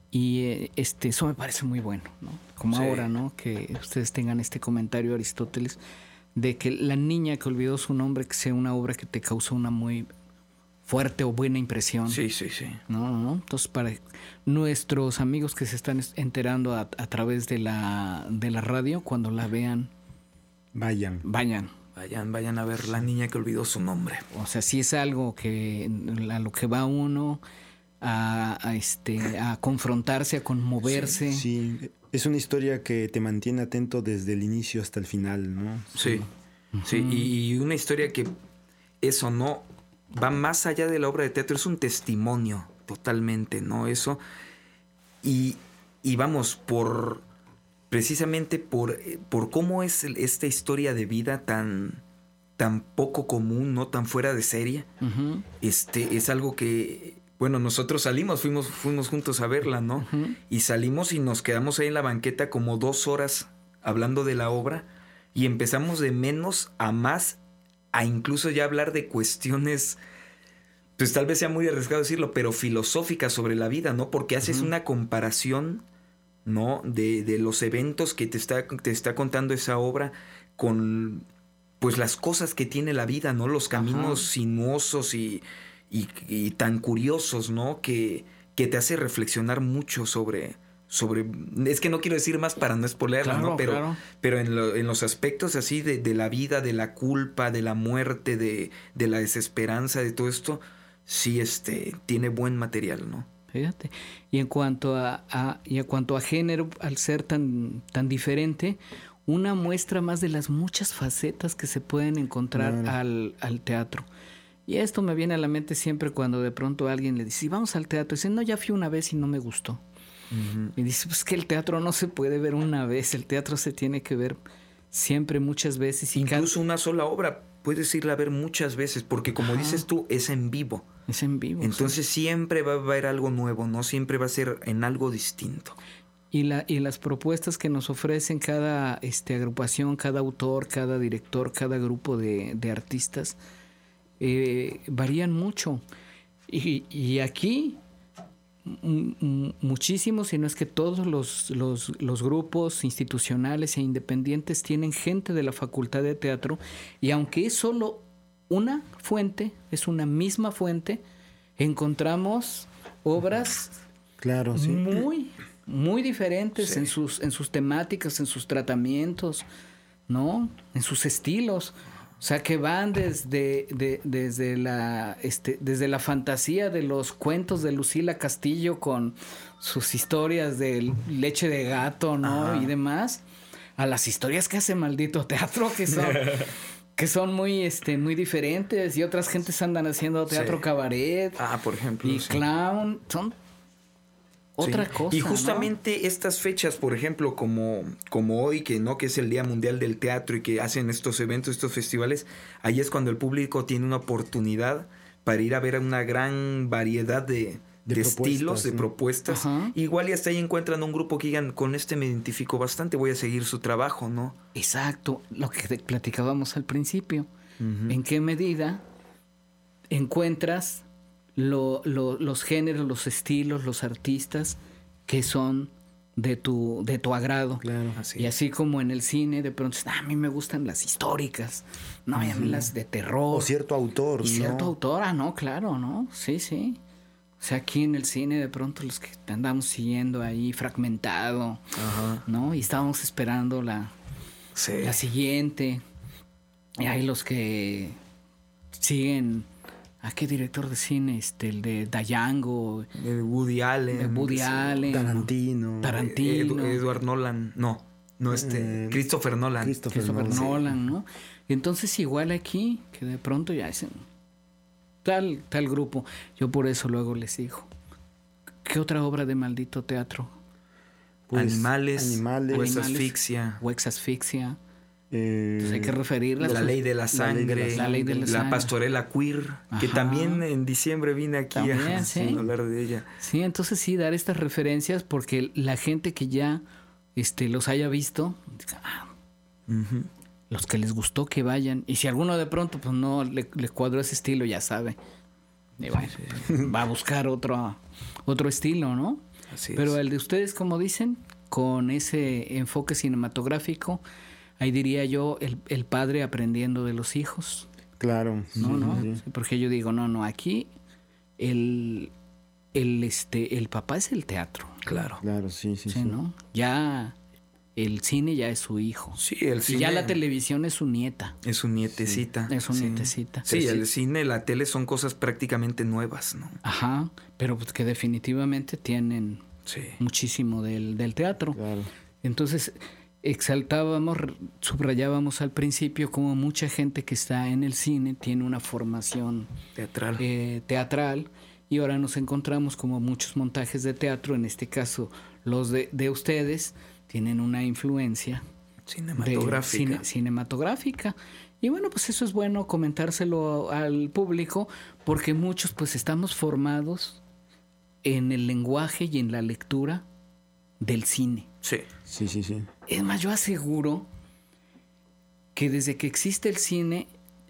Speaker 4: y este, eso me parece muy bueno, ¿no? Como sí. ahora, ¿no? Que ustedes tengan este comentario, Aristóteles, de que La niña que olvidó su nombre, que sea una obra que te causó una muy fuerte o buena impresión.
Speaker 5: Sí, sí, sí.
Speaker 4: No, no, no. Entonces, para nuestros amigos que se están enterando a, a través de la, de la radio, cuando la vean,
Speaker 7: vayan.
Speaker 4: Vayan.
Speaker 5: Vayan, vayan a ver La niña que olvidó su nombre.
Speaker 4: O sea, sí es algo que a lo que va uno a, a este a confrontarse, a conmoverse.
Speaker 7: Sí, sí, es una historia que te mantiene atento desde el inicio hasta el final, ¿no?
Speaker 5: Sí, sí, sí. Uh-huh. y, y una historia que eso no va más allá de la obra de teatro, es un testimonio totalmente, ¿no? Eso. Y, y vamos, por precisamente por, por cómo es esta historia de vida tan, tan poco común, ¿no? Tan fuera de serie. Uh-huh. Este, es algo que, bueno, nosotros salimos, fuimos, fuimos juntos a verla, ¿no? Uh-huh. Y salimos y nos quedamos ahí en la banqueta como dos horas hablando de la obra, y empezamos de menos a más, a incluso ya hablar de cuestiones, pues tal vez sea muy arriesgado decirlo, pero filosóficas sobre la vida, ¿no? Porque haces uh-huh. una comparación, ¿no? De, de los eventos que te está, te está contando esa obra con, pues, las cosas que tiene la vida, ¿no? Los caminos uh-huh. sinuosos y, y, y tan curiosos, ¿no? Que, que te hace reflexionar mucho sobre... sobre es que no quiero decir más para no spoilearla, claro, ¿no? Pero, claro. pero en, lo, en los aspectos así de, de la vida, de la culpa, de la muerte, de, de la desesperanza, de todo esto, sí este, tiene buen material, ¿no?
Speaker 4: Fíjate. Y en cuanto a, a, y en cuanto a género, al ser tan, tan diferente, una muestra más de las muchas facetas que se pueden encontrar claro. al, al teatro. Y esto me viene a la mente siempre cuando de pronto alguien le dice, vamos al teatro. Y dice, no, ya fui una vez y no me gustó. Uh-huh. Y dice, pues que el teatro no se puede ver una vez, el teatro se tiene que ver siempre, muchas veces. Y
Speaker 5: incluso
Speaker 4: cada...
Speaker 5: una sola obra puedes irla a ver muchas veces, porque como Ajá. dices tú, es en vivo.
Speaker 4: Es en vivo.
Speaker 5: Entonces
Speaker 4: sí.
Speaker 5: siempre va a haber algo nuevo, ¿no? Siempre va a ser en algo distinto.
Speaker 4: Y, la, y las propuestas que nos ofrecen cada este, agrupación, cada autor, cada director, cada grupo de, de artistas, eh, varían mucho. Y, y aquí... muchísimos, si no es que todos los, los, los grupos institucionales e independientes tienen gente de la Facultad de Teatro, y aunque es solo una fuente, es una misma fuente, encontramos obras
Speaker 7: claro, sí.
Speaker 4: muy, muy diferentes
Speaker 5: sí.
Speaker 4: en sus, en sus temáticas, en sus tratamientos, ¿no? En sus estilos. O sea, que van desde, de, desde, la, este, desde la fantasía de los cuentos de Lucila Castillo con sus historias de leche de gato, ¿no? Ajá. Y demás, a las historias que hace Maldito Teatro, que son, que son muy, este, muy diferentes, y otras gentes andan haciendo teatro sí. cabaret.
Speaker 5: Ah, por ejemplo.
Speaker 4: Y
Speaker 5: sí.
Speaker 4: clown. Son otra
Speaker 5: sí.
Speaker 4: cosa.
Speaker 5: Y justamente
Speaker 4: ¿no?
Speaker 5: estas fechas, por ejemplo, como, como hoy, que no, que es el Día Mundial del Teatro y que hacen estos eventos, estos festivales, ahí es cuando el público tiene una oportunidad para ir a ver una gran variedad de, de, de estilos, ¿sí? de propuestas. Ajá. Igual y hasta ahí encuentran un grupo que digan, con este me identifico bastante, voy a seguir su trabajo, ¿no?
Speaker 4: Exacto, lo que platicábamos al principio. Uh-huh. ¿En qué medida encuentras lo, lo, los géneros, los estilos, los artistas que son de tu, de tu agrado?
Speaker 5: Claro, así.
Speaker 4: Y así como en el cine, de pronto, ah, a mí me gustan las históricas, no, uh-huh. y a mí las de terror.
Speaker 7: O cierto autor,
Speaker 4: y
Speaker 7: ¿no?
Speaker 4: cierto autor, ah, no, claro, ¿no? Sí, sí. O sea, aquí en el cine de pronto los que andamos siguiendo ahí fragmentado, ajá. ¿no? Y estábamos esperando la, sí. la siguiente. Y hay los que siguen... ¿A qué director de cine? Este, el de Django.
Speaker 5: De Woody Allen.
Speaker 4: De Woody Allen.
Speaker 7: Tarantino.
Speaker 4: Tarantino.
Speaker 5: Ed- Edward Nolan. No, no este. Eh, Christopher Nolan.
Speaker 4: Christopher, Christopher Nolan, Nolan, ¿no? Y entonces igual aquí, que de pronto ya dicen tal, tal grupo. Yo por eso luego les digo, ¿qué otra obra de maldito teatro?
Speaker 5: Pues, animales.
Speaker 7: Animales.
Speaker 5: O ex asfixia.
Speaker 4: O ex asfixia.
Speaker 7: Eh,
Speaker 4: Entonces hay que referirlas.
Speaker 5: La ley de la sangre,
Speaker 4: la ley de la,
Speaker 5: la, la pastorela queer, ajá. que también en diciembre vine aquí
Speaker 4: también,
Speaker 5: a,
Speaker 4: ¿sí?
Speaker 5: a hablar de ella.
Speaker 4: Sí, entonces sí, dar estas referencias porque la gente que ya este, los haya visto, ah, uh-huh. los que les gustó que vayan. Y si alguno de pronto pues no le, le cuadró ese estilo, ya sabe. Y bueno, sí. va a buscar otro, otro estilo, ¿no?
Speaker 5: Así
Speaker 4: Pero
Speaker 5: es.
Speaker 4: el de ustedes, como dicen, con ese enfoque cinematográfico, ahí diría yo, el, el padre aprendiendo de los hijos.
Speaker 7: Claro.
Speaker 4: No,
Speaker 7: sí,
Speaker 4: no,
Speaker 7: sí.
Speaker 4: porque yo digo, no, no, aquí el, el, este, el papá es el teatro.
Speaker 5: Claro.
Speaker 7: Claro, sí, sí,
Speaker 4: sí.
Speaker 7: sí.
Speaker 4: ¿no? Ya el cine ya es su hijo.
Speaker 5: Sí, el cine.
Speaker 4: Y ya la televisión es su nieta.
Speaker 5: Es su nietecita.
Speaker 4: Sí, es su
Speaker 5: sí.
Speaker 4: nietecita.
Speaker 5: Sí,
Speaker 4: Pero
Speaker 5: el sí. cine, la tele son cosas prácticamente nuevas, ¿no?
Speaker 4: Ajá, pero pues que definitivamente tienen
Speaker 5: sí.
Speaker 4: muchísimo del, del teatro.
Speaker 7: Claro.
Speaker 4: Entonces... exaltábamos, subrayábamos al principio como mucha gente que está en el cine tiene una formación
Speaker 5: teatral.
Speaker 4: Eh, teatral y ahora nos encontramos como muchos montajes de teatro, en este caso los de, de ustedes, tienen una influencia
Speaker 5: cinematográfica.
Speaker 4: Cine, cinematográfica. Y bueno, pues eso es bueno comentárselo al público porque muchos pues estamos formados en el lenguaje y en la lectura del cine.
Speaker 5: Sí.
Speaker 7: Sí, sí, sí.
Speaker 4: Es más, yo aseguro que desde que existe el cine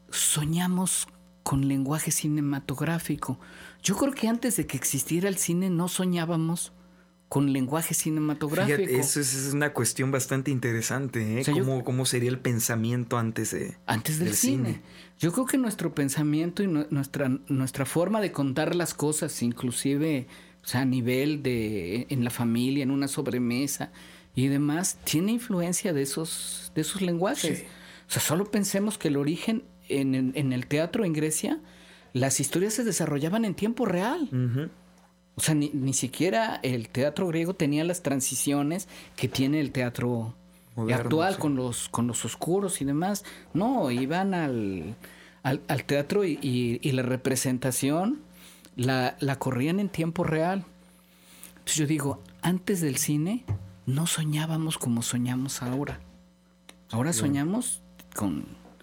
Speaker 4: soñamos con lenguaje cinematográfico. Yo creo que antes de que existiera el cine no soñábamos con lenguaje cinematográfico.
Speaker 5: Fíjate, eso es, es una cuestión bastante interesante, ¿eh? O sea, ¿Cómo, yo, ¿Cómo sería el pensamiento antes de
Speaker 4: antes del, del cine? cine? Yo creo que nuestro pensamiento y no, nuestra, nuestra forma de contar las cosas, inclusive... o sea, a nivel de en la familia, en una sobremesa y demás, tiene influencia de esos, de esos lenguajes. Sí. O sea, solo pensemos que el origen en, en, en el teatro en Grecia, las historias se desarrollaban en tiempo real. Uh-huh. O sea, ni, ni siquiera el teatro griego tenía las transiciones que tiene el teatro moderno, actual, sí. con los, con los oscuros y demás. No, iban al, al, al teatro y, y, y la representación La, la corrían en tiempo real. Entonces yo digo, antes del cine no soñábamos como soñamos ahora. Ahora sí. soñamos con,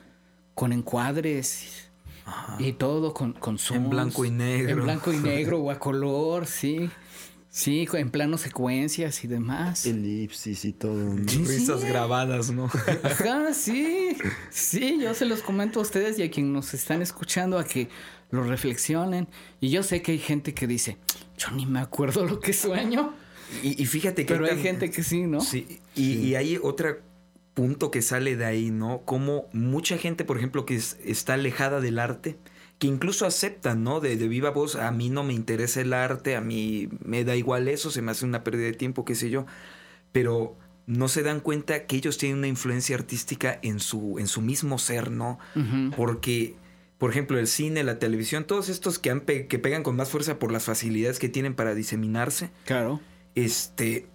Speaker 4: con encuadres Ajá. y todo, con, con zooms.
Speaker 5: En blanco y negro.
Speaker 4: En blanco y negro o a color, sí. Sí, en plano secuencias y demás.
Speaker 7: Elipsis y todo.
Speaker 5: Sí, risas sí. grabadas, ¿no?
Speaker 4: Ajá, sí. Sí, yo se los comento a ustedes y a quienes nos están escuchando a que lo reflexionen. Y yo sé que hay gente que dice, yo ni me acuerdo lo que sueño.
Speaker 5: Y, y fíjate que...
Speaker 4: Pero hay, hay gente que sí, ¿no?
Speaker 5: Sí. Y, sí. y hay otro punto que sale de ahí, ¿no? Como mucha gente, por ejemplo, que es, está alejada del arte... que incluso aceptan, ¿no? De, de viva voz, a mí no me interesa el arte, a mí me da igual eso, se me hace una pérdida de tiempo, qué sé yo. Pero no se dan cuenta que ellos tienen una influencia artística en su, en su mismo ser, ¿no? Uh-huh. Porque, por ejemplo, el cine, la televisión, todos estos que, han pe- que pegan con más fuerza por las facilidades que tienen para diseminarse.
Speaker 4: Claro.
Speaker 5: Este,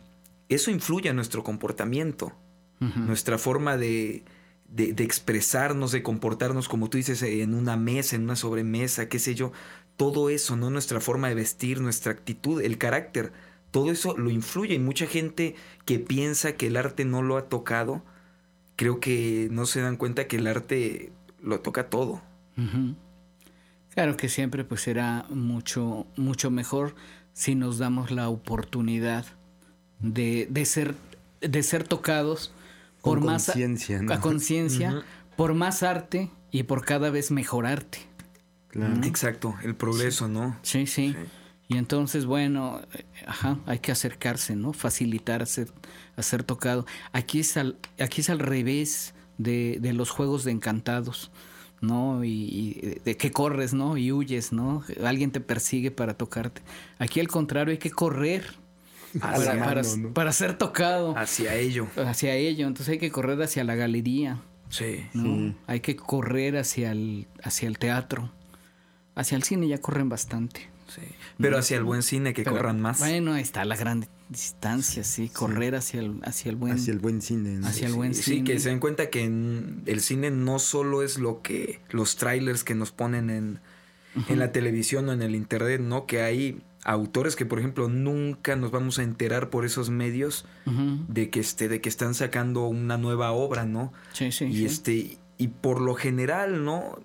Speaker 5: eso influye en nuestro comportamiento, uh-huh. nuestra forma de... De, de expresarnos, de comportarnos, como tú dices, en una mesa, en una sobremesa, qué sé yo. Todo eso, ¿no? Nuestra forma de vestir, nuestra actitud, el carácter. todo eso lo influye. Y mucha gente que piensa que el arte no lo ha tocado, creo que no se dan cuenta que el arte lo toca todo.
Speaker 4: Uh-huh. Claro que siempre pues será mucho, mucho mejor si nos damos la oportunidad de, de ser, de ser tocados por
Speaker 7: Con
Speaker 4: más
Speaker 7: conciencia, ¿no?
Speaker 4: a conciencia,
Speaker 5: Uh-huh.
Speaker 4: por más arte y por cada vez mejor arte.
Speaker 7: Claro.
Speaker 4: ¿no?
Speaker 5: Exacto, el progreso,
Speaker 4: Sí.
Speaker 5: ¿no?
Speaker 4: Sí, sí,
Speaker 5: Sí.
Speaker 4: Y entonces, bueno, eh, ajá, hay que acercarse, ¿no? Facilitarse a ser tocado. Aquí es al, aquí es al revés de, de los juegos de encantados, ¿no? Y, y de que corres, ¿no? Y huyes, ¿no? Alguien te persigue para tocarte. Aquí al contrario, hay que correr
Speaker 7: A
Speaker 4: para,
Speaker 7: la
Speaker 4: para,
Speaker 7: mano, ¿no?
Speaker 4: para ser tocado
Speaker 5: Hacia ello.
Speaker 4: hacia ello. Entonces hay que correr hacia la galería,
Speaker 5: Sí.
Speaker 4: ¿no?
Speaker 7: Sí.
Speaker 4: Hay que correr hacia el, hacia el teatro. Hacia el cine ya corren bastante.
Speaker 5: Sí. Pero hacia el buen cine, que
Speaker 4: Pero,
Speaker 5: corran más.
Speaker 4: Bueno, ahí está la gran distancia, sí, correr hacia el, hacia el buen,
Speaker 7: Hacia el buen cine, ¿no?
Speaker 4: hacia el buen
Speaker 5: Sí,
Speaker 4: cine.
Speaker 5: que se den cuenta que en el cine no solo es lo que los trailers que nos ponen en, uh-huh. en la televisión o en el internet, ¿no? Que hay autores que, por ejemplo, nunca nos vamos a enterar por esos medios uh-huh. de que este, de que están sacando una nueva obra, ¿no?
Speaker 4: Sí, sí.
Speaker 5: Y
Speaker 4: sí.
Speaker 5: este, y por lo general, ¿no?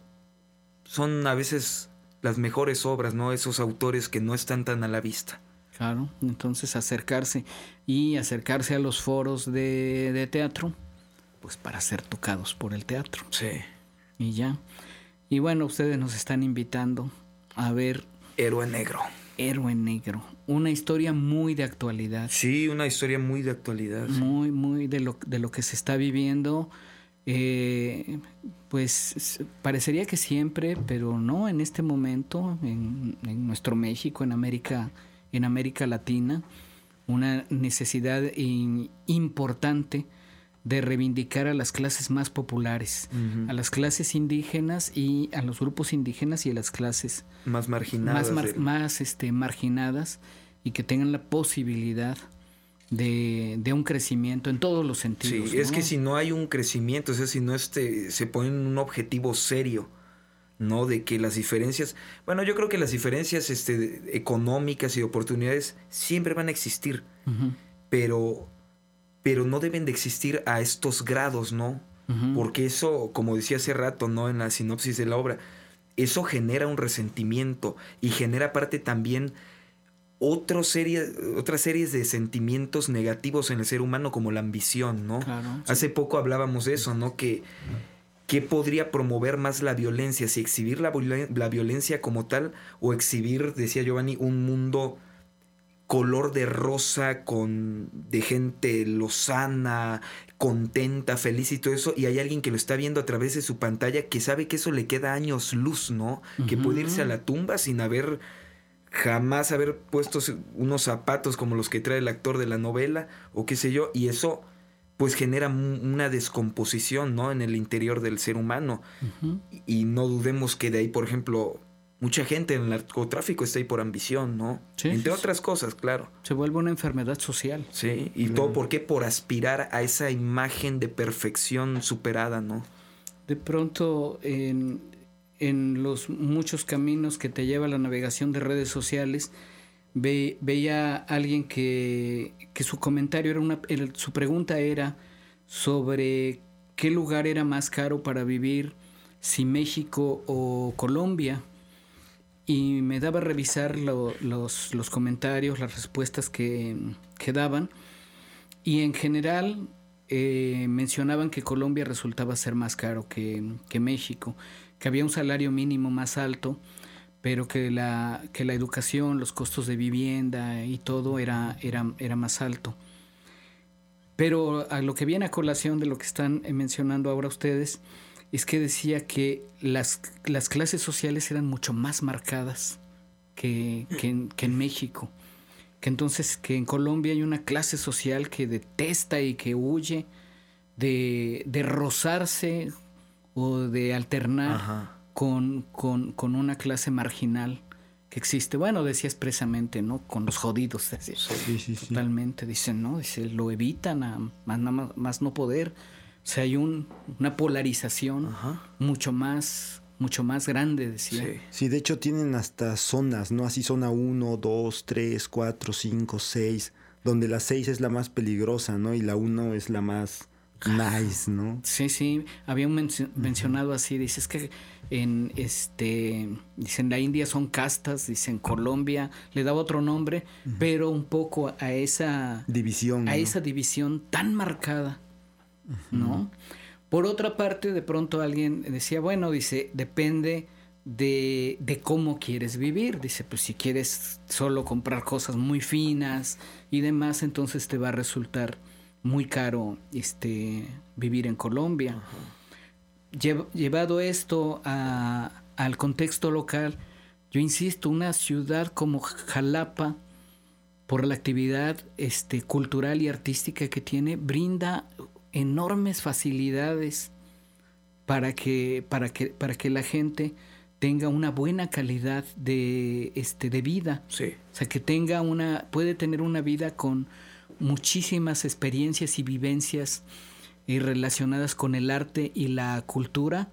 Speaker 5: Son a veces las mejores obras, ¿no? Esos autores que no están tan a la vista.
Speaker 4: Claro, entonces acercarse y acercarse a los foros de, de teatro, pues para ser tocados por el teatro.
Speaker 5: Sí.
Speaker 4: Y ya. Y bueno, ustedes nos están invitando a ver
Speaker 5: Héroe Negro.
Speaker 4: Héroe Negro, una historia muy de actualidad.
Speaker 5: Sí, una historia muy de actualidad.
Speaker 4: Muy, muy de lo, de lo que se está viviendo. Eh, pues parecería que siempre, pero no en este momento, en, en nuestro México, en América, en América Latina, una necesidad in, importante de reivindicar a las clases más populares, uh-huh. a las clases indígenas y a los grupos indígenas y a las clases
Speaker 5: más marginadas,
Speaker 4: más, mar,
Speaker 5: de...
Speaker 4: más este, marginadas y que tengan la posibilidad De, de un crecimiento en todos los sentidos.
Speaker 5: Sí,
Speaker 4: ¿no?
Speaker 5: es que si no hay un crecimiento, o sea, si no este, se pone un objetivo serio, ¿no? De que las diferencias, bueno, yo creo que las diferencias este, económicas y oportunidades siempre van a existir, uh-huh. pero, pero no deben de existir a estos grados, ¿no? Uh-huh. Porque eso, como decía hace rato, ¿no? En la sinopsis de la obra, eso genera un resentimiento y genera aparte también Otra serie, otras series de sentimientos negativos en el ser humano como la ambición, ¿no?
Speaker 4: Claro, sí.
Speaker 5: Hace poco hablábamos de eso, ¿no? Que, que podría promover más la violencia, si exhibir la, la violencia como tal o exhibir, decía Giovanni, un mundo color de rosa con de gente lozana, contenta, feliz y todo eso, y hay alguien que lo está viendo a través de su pantalla que sabe que eso le queda años luz, ¿no? Uh-huh. Que puede irse a la tumba sin haber... jamás haber puesto unos zapatos como los que trae el actor de la novela o qué sé yo, y eso pues genera una descomposición, ¿no? En el interior del ser humano. Uh-huh. Y no dudemos que de ahí, por ejemplo, mucha gente en el narcotráfico está ahí por ambición, ¿no? Sí, entre sí, otras cosas, claro.
Speaker 4: Se vuelve una enfermedad social.
Speaker 5: Sí, y claro. todo por qué, por aspirar a esa imagen de perfección superada, ¿no?
Speaker 4: De pronto en... en los muchos caminos que te lleva la navegación de redes sociales, ve, veía a alguien que, que su comentario era una, era, su pregunta era sobre qué lugar era más caro para vivir, si México o Colombia, y me daba a revisar lo, los, los comentarios, las respuestas que, que daban, y en general eh, mencionaban que Colombia resultaba ser más caro que, que México, que había un salario mínimo más alto, pero que la, que la educación, los costos de vivienda y todo era, era, era más alto. Pero a lo que viene a colación de lo que están mencionando ahora ustedes, es que decía que las, las clases sociales eran mucho más marcadas que, que, en, que en México. Que entonces que en Colombia hay una clase social que detesta y que huye de, de rozarse o de alternar con, con, con una clase marginal que existe. Bueno, decía expresamente, ¿no? Con los jodidos, decía,
Speaker 7: sí, sí, sí.
Speaker 4: Totalmente, dicen, ¿no? Dice, lo evitan a más, más, más no poder. O sea, hay un, una polarización Ajá. mucho más, mucho más grande, decía.
Speaker 5: Sí.
Speaker 7: Sí, de hecho tienen hasta zonas, ¿no? Así zona uno, dos, tres, cuatro, cinco, seis, donde la seis es la más peligrosa, ¿no? Y la uno es la más nice, ¿no?
Speaker 4: Sí, sí, había un mencio- mencionado así, dice, es que en este, dicen la India son castas, dicen Colombia, le daba otro nombre, uh-huh. pero un poco a esa
Speaker 7: división,
Speaker 4: a
Speaker 7: ¿no?
Speaker 4: esa división tan marcada, uh-huh. ¿no? Por otra parte, de pronto alguien decía, bueno, dice, depende de, de cómo quieres vivir. Dice, pues si quieres solo comprar cosas muy finas y demás, entonces te va a resultar muy caro este, vivir en Colombia. Uh-huh. Lle- llevado esto a, al contexto local, yo insisto, una ciudad como Jalapa, por la actividad este, cultural y artística que tiene, brinda enormes facilidades para que, para que, para que la gente tenga una buena calidad de, este, de vida.
Speaker 5: Sí.
Speaker 4: O sea, que tenga una, puede tener una vida con muchísimas experiencias y vivencias eh, relacionadas con el arte y la cultura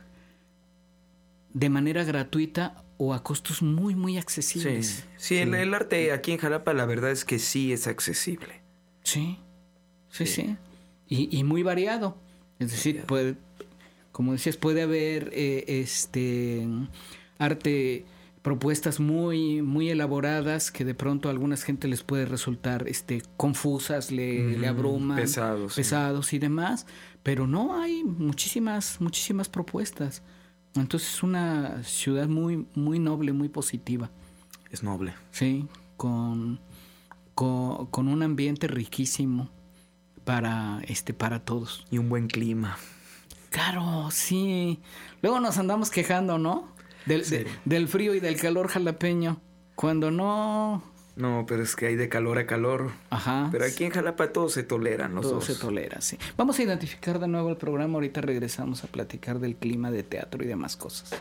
Speaker 4: de manera gratuita o a costos muy, muy accesibles.
Speaker 5: Sí, sí, el, el arte aquí en Jalapa la verdad es que sí es accesible.
Speaker 4: Sí, sí, sí. sí. Y, y muy variado. Es decir, puede, como decías, puede haber eh, este arte, propuestas muy, muy elaboradas que de pronto a algunas gente les puede resultar este, confusas, le, mm, le abruman,
Speaker 5: pesados,
Speaker 4: pesados
Speaker 5: sí.
Speaker 4: y demás. Pero no, hay muchísimas, muchísimas propuestas. Entonces es una ciudad muy, muy noble, muy positiva.
Speaker 5: Es noble.
Speaker 4: Sí, con, con, con un ambiente riquísimo para, este, para todos.
Speaker 5: Y un buen clima.
Speaker 4: Claro, sí. Luego nos andamos quejando, ¿no? Del, sí. de, del frío y del calor jalapeño. Cuando no...
Speaker 5: No, pero es que hay de calor a calor.
Speaker 4: Ajá.
Speaker 5: Pero aquí en Jalapa todo se toleran los
Speaker 4: todo
Speaker 5: dos.
Speaker 4: se tolera, sí. Vamos a identificar de nuevo el programa. Ahorita regresamos a platicar del clima, de teatro y demás cosas.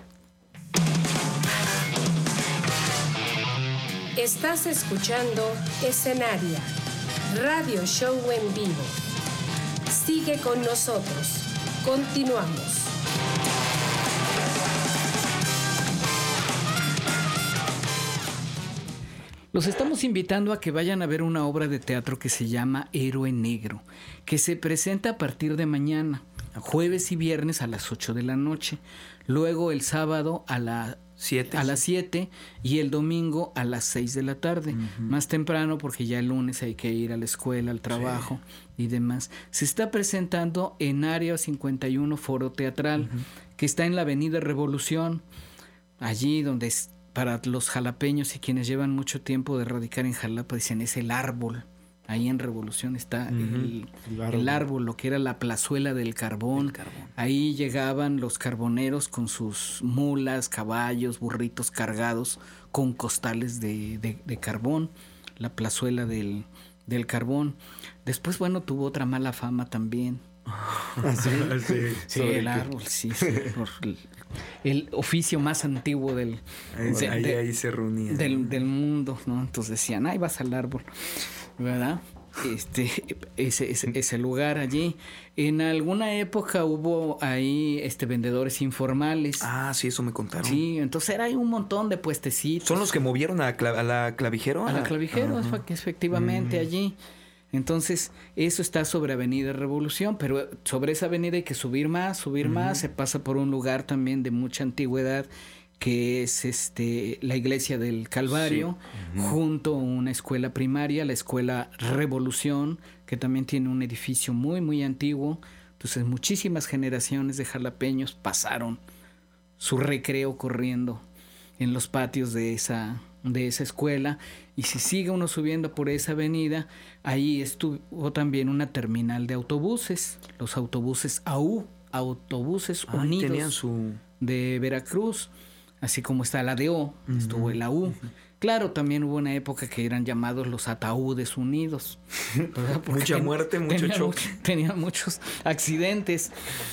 Speaker 2: Estás escuchando Escenaria, radio show en vivo. Sigue con nosotros. Continuamos.
Speaker 4: Los estamos invitando a que vayan a ver una obra de teatro que se llama Héroe Negro, que se presenta a partir de mañana, jueves y viernes a las ocho de la noche, luego el sábado a la
Speaker 5: Siete.
Speaker 4: A las siete y el domingo a las seis de la tarde. Uh-huh. Más temprano porque ya el lunes hay que ir a la escuela, al trabajo sí. y demás. Se está presentando en Área cincuenta y uno Foro Teatral, uh-huh. que está en la Avenida Revolución, allí donde es, para los jalapeños y quienes llevan mucho tiempo de radicar en Jalapa, dicen es el árbol. Ahí en Revolución está uh-huh. el, el, árbol. el árbol, lo que era la plazuela del carbón. carbón. Ahí llegaban los carboneros con sus mulas, caballos, burritos cargados con costales de, de, de carbón. La plazuela del, del carbón. Después, bueno, tuvo otra mala fama también.
Speaker 5: ¿Sí? sí,
Speaker 4: sí el árbol, sí, sí por el, el oficio más antiguo del,
Speaker 5: ahí, de, ahí, de, ahí se reunían.
Speaker 4: Del, del mundo, ¿no? Entonces decían, ahí vas al árbol, ¿verdad? Este, ese, ese, ese lugar allí. En alguna época hubo ahí este vendedores informales.
Speaker 5: Ah, sí, eso me contaron.
Speaker 4: Sí, entonces era ahí un montón de puestecitos.
Speaker 5: ¿Son los que movieron a, cla- a la Clavijero?
Speaker 4: A la Clavijero, uh-huh. efectivamente, uh-huh. allí. Entonces, eso está sobre Avenida Revolución, pero sobre esa avenida hay que subir más, subir uh-huh. más. Se pasa por un lugar también de mucha antigüedad, que es este la iglesia del Calvario, sí. uh-huh. junto a una escuela primaria, la escuela Revolución, que también tiene un edificio muy, muy antiguo. Entonces, muchísimas generaciones de jalapeños pasaron su recreo corriendo en los patios de esa, de esa escuela. Y si sigue uno subiendo por esa avenida, ahí estuvo también una terminal de autobuses, los autobuses A U, Autobuses
Speaker 5: Ay,
Speaker 4: Unidos
Speaker 5: tenían su...
Speaker 4: de Veracruz, así como está la de O, uh-huh. estuvo el A U. Uh-huh. Claro, también hubo una época que eran llamados los Ataúdes Unidos.
Speaker 5: Mucha muerte, mucho
Speaker 4: tenían
Speaker 5: choque.
Speaker 4: Mucho, tenían muchos accidentes.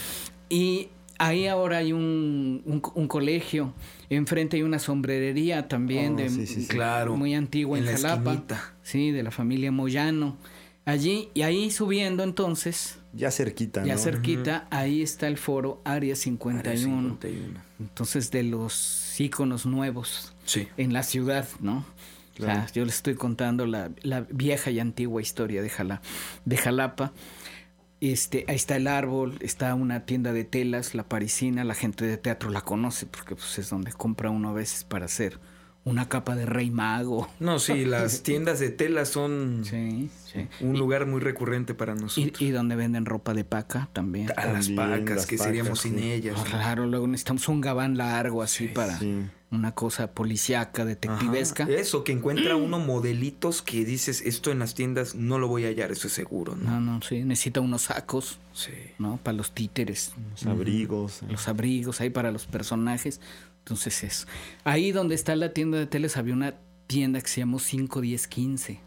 Speaker 4: Y ahí ahora hay un, un, un colegio. Enfrente hay una sombrerería también, oh, de,
Speaker 5: sí, sí, sí. Claro.
Speaker 4: muy antigua en, en Jalapa.
Speaker 5: Esquinita.
Speaker 4: Sí, de la familia Moyano. Allí, y ahí subiendo entonces,
Speaker 7: Ya cerquita,
Speaker 4: ya
Speaker 7: ¿no?
Speaker 4: cerquita, uh-huh. ahí está el foro Área cincuenta y uno.
Speaker 5: cincuenta y uno.
Speaker 4: Entonces, de los íconos nuevos
Speaker 5: sí.
Speaker 4: en la ciudad, ¿no?
Speaker 7: Claro.
Speaker 4: O sea, yo les estoy contando la, la vieja y antigua historia de, Jala, de Jalapa. Este, ahí está el árbol, está una tienda de telas, la parisina, la gente de teatro la conoce porque pues, es donde compra uno a veces para hacer una capa de rey mago.
Speaker 5: No, sí, las tiendas de telas son
Speaker 4: sí, sí.
Speaker 5: un
Speaker 4: y,
Speaker 5: lugar muy recurrente para nosotros.
Speaker 4: Y, y donde venden ropa de paca también.
Speaker 5: A las pacas, las que pacas, seríamos sí. sin ellas.
Speaker 4: Oh, claro, luego necesitamos un gabán largo así sí, para sí. una cosa policíaca, detectivesca.
Speaker 5: Ajá. Eso, que encuentra uno modelitos que dices, esto en las tiendas no lo voy a hallar, eso es seguro, ¿no?
Speaker 4: No, no, sí, necesita unos sacos,
Speaker 5: sí.
Speaker 4: ¿no? Para los títeres.
Speaker 7: Los abrigos.
Speaker 4: Uh-huh. Los abrigos, ahí para los personajes. Entonces eso. Ahí donde está la tienda de teles había una tienda que se llamó cinco, diez, quince.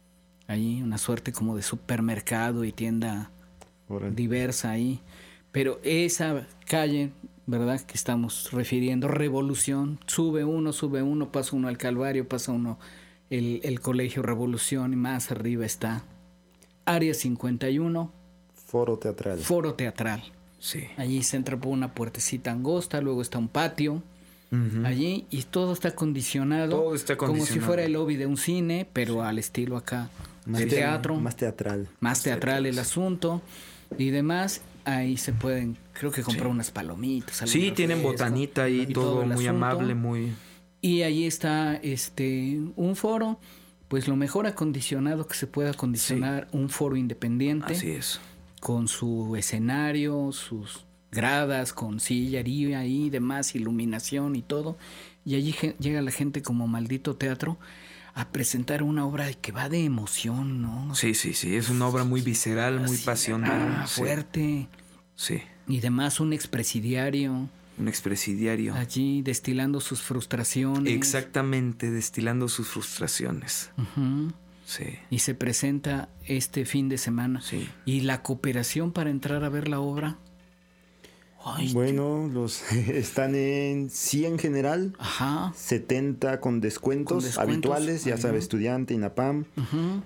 Speaker 4: Ahí una suerte como de supermercado y tienda Órale. diversa ahí. Pero esa calle, ¿verdad? Que estamos refiriendo, Revolución, sube uno, sube uno, pasa uno al Calvario, pasa uno el, el Colegio Revolución y más arriba está Área cincuenta y uno.
Speaker 7: Foro teatral.
Speaker 4: Foro teatral.
Speaker 5: Sí.
Speaker 4: Allí se entra por una puertecita angosta, luego está un patio. Uh-huh. Allí y todo está acondicionado,
Speaker 5: todo está acondicionado
Speaker 4: como si fuera el lobby de un cine, pero sí. al estilo acá
Speaker 7: más
Speaker 4: de teatro,
Speaker 7: más teatral,
Speaker 4: más teatral el asunto y demás. Ahí se pueden, creo que comprar sí. unas palomitas.
Speaker 5: Sí, tienen botanita ahí, todo, todo muy asunto. amable, muy.
Speaker 4: Y ahí está este un foro, pues lo mejor acondicionado que se pueda acondicionar, sí. un foro independiente.
Speaker 5: Así es.
Speaker 4: Con su escenario, sus gradas, con sillería y demás, iluminación y todo. Y allí ge- llega la gente como Maldito Teatro a presentar una obra que va de emoción, ¿no?
Speaker 5: Sí, sí, sí. Es una obra muy visceral, muy
Speaker 4: Así,
Speaker 5: pasional.
Speaker 4: Ah, fuerte.
Speaker 5: Sí.
Speaker 4: Y demás, un expresidiario.
Speaker 5: Un expresidiario.
Speaker 4: Allí destilando sus frustraciones.
Speaker 5: Exactamente, destilando sus frustraciones.
Speaker 4: Uh-huh.
Speaker 5: Sí.
Speaker 4: Y se presenta este fin de semana.
Speaker 5: Sí.
Speaker 4: Y la cooperación para entrar a ver la obra.
Speaker 7: Ay, bueno, los están en cien general,
Speaker 4: Ajá.
Speaker 7: setenta con descuentos, con descuentos habituales, ya sabes, estudiante, INAPAM.
Speaker 4: Uh-huh.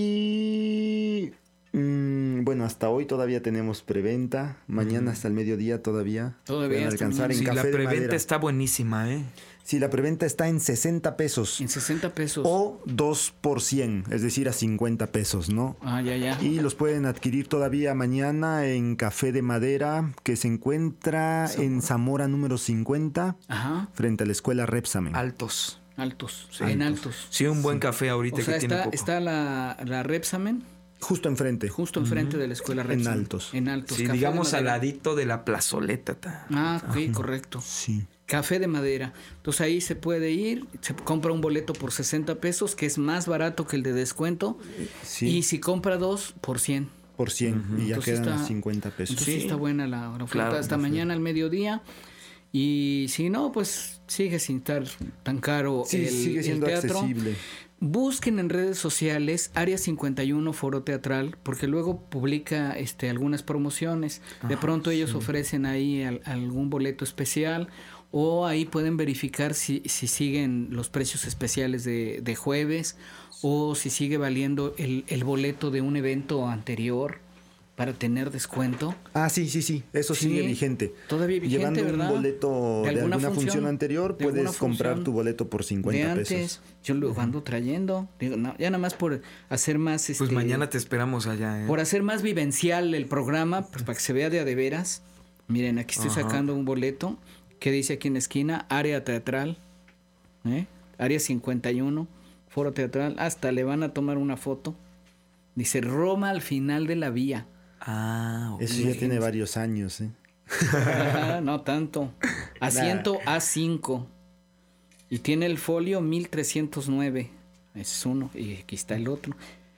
Speaker 7: Y mmm, bueno, hasta hoy todavía tenemos preventa, mañana uh-huh. hasta el mediodía todavía.
Speaker 4: Todavía
Speaker 7: alcanzar en
Speaker 5: sí,
Speaker 7: Café
Speaker 5: la
Speaker 7: de
Speaker 5: preventa
Speaker 7: Madera.
Speaker 5: Está buenísima, ¿eh?
Speaker 7: Sí, la preventa está en sesenta pesos.
Speaker 4: En sesenta pesos.
Speaker 7: O dos por cien, es decir, a cincuenta pesos, ¿no?
Speaker 4: Ah, ya, ya.
Speaker 7: Y los pueden adquirir todavía mañana en Café de Madera, que se encuentra Zamora. en Zamora número cincuenta,
Speaker 4: Ajá.
Speaker 7: frente a la escuela Repsamen.
Speaker 5: Altos.
Speaker 4: Altos,
Speaker 5: Sí,
Speaker 4: en
Speaker 5: altos.
Speaker 4: altos.
Speaker 5: Sí, un buen café ahorita
Speaker 4: o sea,
Speaker 5: que
Speaker 4: está,
Speaker 5: tiene poco.
Speaker 4: está la, la Repsamen.
Speaker 7: Justo enfrente.
Speaker 4: Justo enfrente uh-huh. de la escuela Repsamen.
Speaker 7: En Altos.
Speaker 4: En Altos.
Speaker 5: Sí,
Speaker 4: Café
Speaker 5: digamos al ladito de la plazoleta.
Speaker 4: Ah, ok, correcto.
Speaker 7: Sí.
Speaker 4: Café de Madera. Entonces ahí se puede ir, se compra un boleto por sesenta pesos, que es más barato que el de descuento.
Speaker 7: Sí.
Speaker 4: Y si compra dos, por cien.
Speaker 7: Por cien. Uh-huh. Y ya
Speaker 4: entonces
Speaker 7: quedan
Speaker 4: está,
Speaker 7: a cincuenta pesos.
Speaker 4: Entonces sí. está buena la, la oferta
Speaker 5: claro,
Speaker 4: hasta mañana al mediodía. Y si no, pues sigue sin estar tan caro
Speaker 7: sí,
Speaker 4: el,
Speaker 7: sigue siendo
Speaker 4: el teatro.
Speaker 7: accesible.
Speaker 4: Busquen en redes sociales Área cincuenta y uno Foro Teatral, porque luego publica este, algunas promociones. De pronto ellos sí. ofrecen ahí al, algún boleto especial, o ahí pueden verificar si, si siguen los precios especiales de, de jueves, o si sigue valiendo el, el boleto de un evento anterior para tener descuento.
Speaker 7: Ah, sí, sí, sí, eso
Speaker 4: sí,
Speaker 7: sigue vigente.
Speaker 4: Todavía vigente,
Speaker 7: Llevando
Speaker 4: ¿verdad?
Speaker 7: un boleto de alguna, de alguna función, función anterior, puedes
Speaker 4: alguna
Speaker 7: comprar
Speaker 4: función
Speaker 7: tu boleto por cincuenta
Speaker 4: de antes,
Speaker 7: pesos.
Speaker 4: Yo lo ando trayendo, digo, no, ya nada más por hacer más...
Speaker 5: Pues
Speaker 4: este,
Speaker 5: mañana te esperamos allá, ¿eh?
Speaker 4: Por hacer más vivencial el programa, pues para que se vea de a de veras. Miren, aquí estoy Ajá. sacando un boleto que dice aquí en la esquina, área teatral, ¿eh? área cincuenta y uno, foro teatral, hasta le van a tomar una foto. Dice Roma al final de la vía.
Speaker 5: Ah, okay.
Speaker 7: Eso ya tiene varios años, ¿eh?
Speaker 4: Ah, no tanto. Asiento A cinco. Y tiene el folio mil trescientos nueve. Ese es uno. Y aquí está el otro.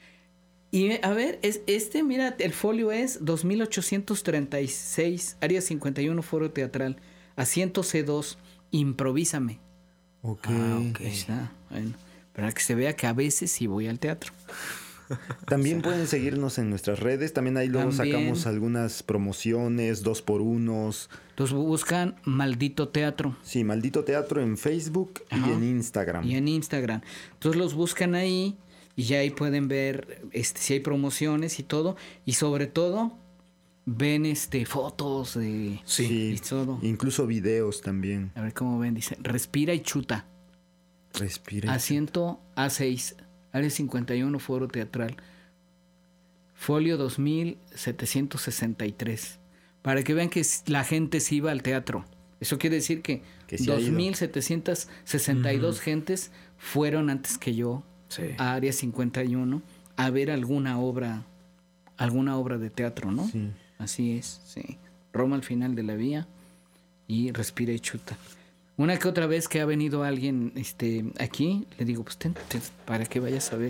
Speaker 4: Y a ver, es, este, mira, el folio es dos mil ochocientos treinta y seis. Área cincuenta y uno, foro teatral. Asiento C dos. Improvísame.
Speaker 7: Ok.
Speaker 4: Ah, okay. Ahí está. Bueno, para que se vea que a veces sí voy al teatro.
Speaker 7: También pueden seguirnos en nuestras redes. También ahí luego También. sacamos algunas promociones, dos por unos.
Speaker 4: Entonces buscan Maldito Teatro.
Speaker 7: Sí, Maldito Teatro en Facebook Ajá. y en Instagram.
Speaker 4: Y en Instagram. Entonces los buscan ahí. y ya ahí pueden ver este, si hay promociones y todo, y sobre todo ven este fotos de
Speaker 7: Sí,
Speaker 4: y todo.
Speaker 7: incluso videos también.
Speaker 4: A ver cómo ven, dice, respira y chuta.
Speaker 7: Respira. y-
Speaker 4: Asiento A seis, área cincuenta y uno, foro teatral. Folio dos mil setecientos sesenta y tres. Para que vean que la gente sí iba al teatro. Eso quiere decir que,
Speaker 7: Que sí ha ido.
Speaker 4: dos mil setecientos sesenta y dos gentes fueron antes que yo
Speaker 5: Sí.
Speaker 4: a área cincuenta y uno a ver alguna obra, alguna obra de teatro, ¿no?
Speaker 7: Sí.
Speaker 4: Así es, sí. Roma al final de la vía y respira y chuta. Una que otra vez que ha venido alguien este, aquí, le digo, pues ten, ten, para que vayas a ver.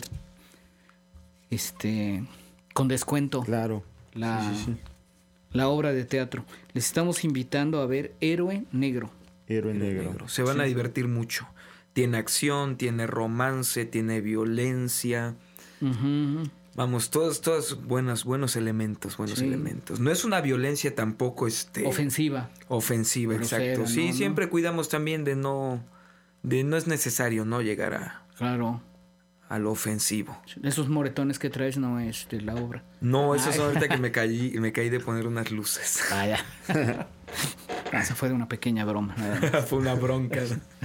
Speaker 4: Este, con descuento.
Speaker 7: Claro.
Speaker 4: La,
Speaker 7: Sí, sí, sí.
Speaker 4: la obra de teatro. Les estamos invitando a ver Héroe Negro.
Speaker 7: Héroe negro.
Speaker 5: Negro. Se van a divertir mucho. Tiene acción, tiene romance, tiene violencia.
Speaker 4: Ujú.
Speaker 5: Vamos, todos, todos buenos, buenos elementos, buenos
Speaker 4: Sí.
Speaker 5: elementos. No es una violencia tampoco este,
Speaker 4: Ofensiva.
Speaker 5: ofensiva,
Speaker 4: grosera,
Speaker 5: exacto. Sí,
Speaker 4: ¿no? ¿no?
Speaker 5: siempre cuidamos también de no, de no es necesario no llegar a,
Speaker 4: Claro.
Speaker 5: a lo ofensivo.
Speaker 4: Esos moretones que traes no es de la obra.
Speaker 5: No, eso es
Speaker 4: Ay.
Speaker 5: ahorita que me caí, me caí de poner unas luces.
Speaker 4: Ah, ya. Esa fue de una pequeña broma. nada más.
Speaker 5: Fue una bronca.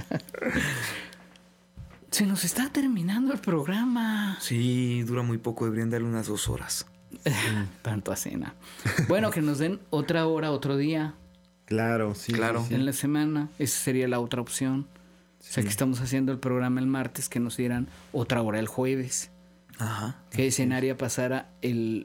Speaker 4: Se nos está terminando el programa.
Speaker 5: Sí, dura muy poco, deberían darle unas dos horas.
Speaker 4: Tanto así, ¿no? Bueno, que nos den otra hora, otro día
Speaker 7: Claro, sí.
Speaker 5: Claro.
Speaker 7: sí, sí.
Speaker 4: en la semana. Esa sería la otra opción. O sea, que estamos haciendo el programa el martes, que nos dieran otra hora el jueves.
Speaker 5: Ajá.
Speaker 4: Que escenaria pasara el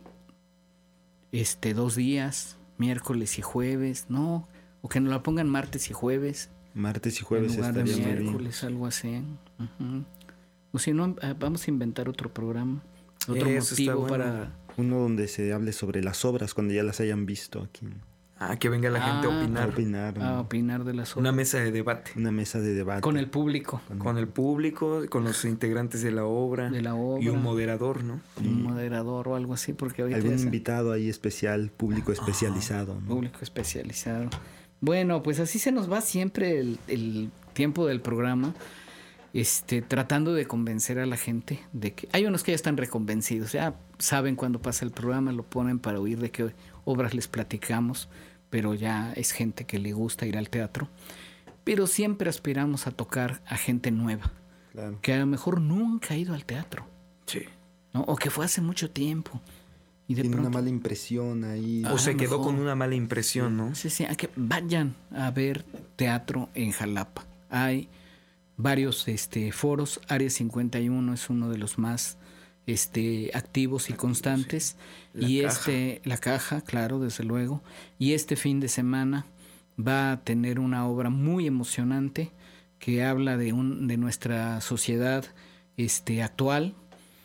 Speaker 4: este dos días, miércoles y jueves, ¿no? O que nos la pongan martes y jueves.
Speaker 7: Martes y jueves
Speaker 4: en lugar de
Speaker 7: estaría muy bien.
Speaker 4: miércoles, algo así. Ujú. O si no, eh, vamos a inventar otro programa. Otro
Speaker 5: Eso está
Speaker 4: motivo
Speaker 5: bueno.
Speaker 4: para...
Speaker 7: Uno donde se hable sobre las obras cuando ya las hayan visto aquí.
Speaker 5: Ah, que venga la gente a
Speaker 4: Ah,
Speaker 7: A
Speaker 5: opinar.
Speaker 7: opinar.
Speaker 4: a
Speaker 7: ¿no?
Speaker 4: opinar de las
Speaker 5: Una
Speaker 4: obras.
Speaker 5: mesa de debate.
Speaker 7: Una mesa de debate.
Speaker 4: Con el público
Speaker 5: Con el público, con los integrantes de la obra.
Speaker 4: de la obra.
Speaker 5: Y un moderador, ¿no?
Speaker 4: un moderador o algo así, porque ahorita
Speaker 7: Algún
Speaker 4: ya se-
Speaker 7: invitado ahí especial, público especializado. ¿no?
Speaker 4: público especializado. Bueno, pues así se nos va siempre el, el tiempo del programa, este, tratando de convencer a la gente de que hay unos que ya están reconvencidos, ya saben cuando pasa el programa, lo ponen para oír de qué obras les platicamos, pero ya es gente que le gusta ir al teatro. Pero siempre aspiramos a tocar a gente nueva,
Speaker 7: Claro.
Speaker 4: que a lo mejor nunca ha ido al teatro,
Speaker 5: Sí.
Speaker 4: ¿no? O que fue hace mucho tiempo. Y de
Speaker 7: Tiene una
Speaker 4: pronto,
Speaker 7: mala impresión ahí.
Speaker 4: Ah,
Speaker 5: O se quedó
Speaker 4: mejor.
Speaker 5: con una mala impresión, ¿no?
Speaker 4: Sí, sí, a que vayan a ver teatro en Jalapa. Hay varios este, foros. Área cincuenta y uno es uno de los más este, activos y constantes.
Speaker 5: La
Speaker 4: y
Speaker 5: Caja.
Speaker 4: este, la caja, claro, desde luego. Y este fin de semana va a tener una obra muy emocionante que habla de, un, de nuestra sociedad este, actual,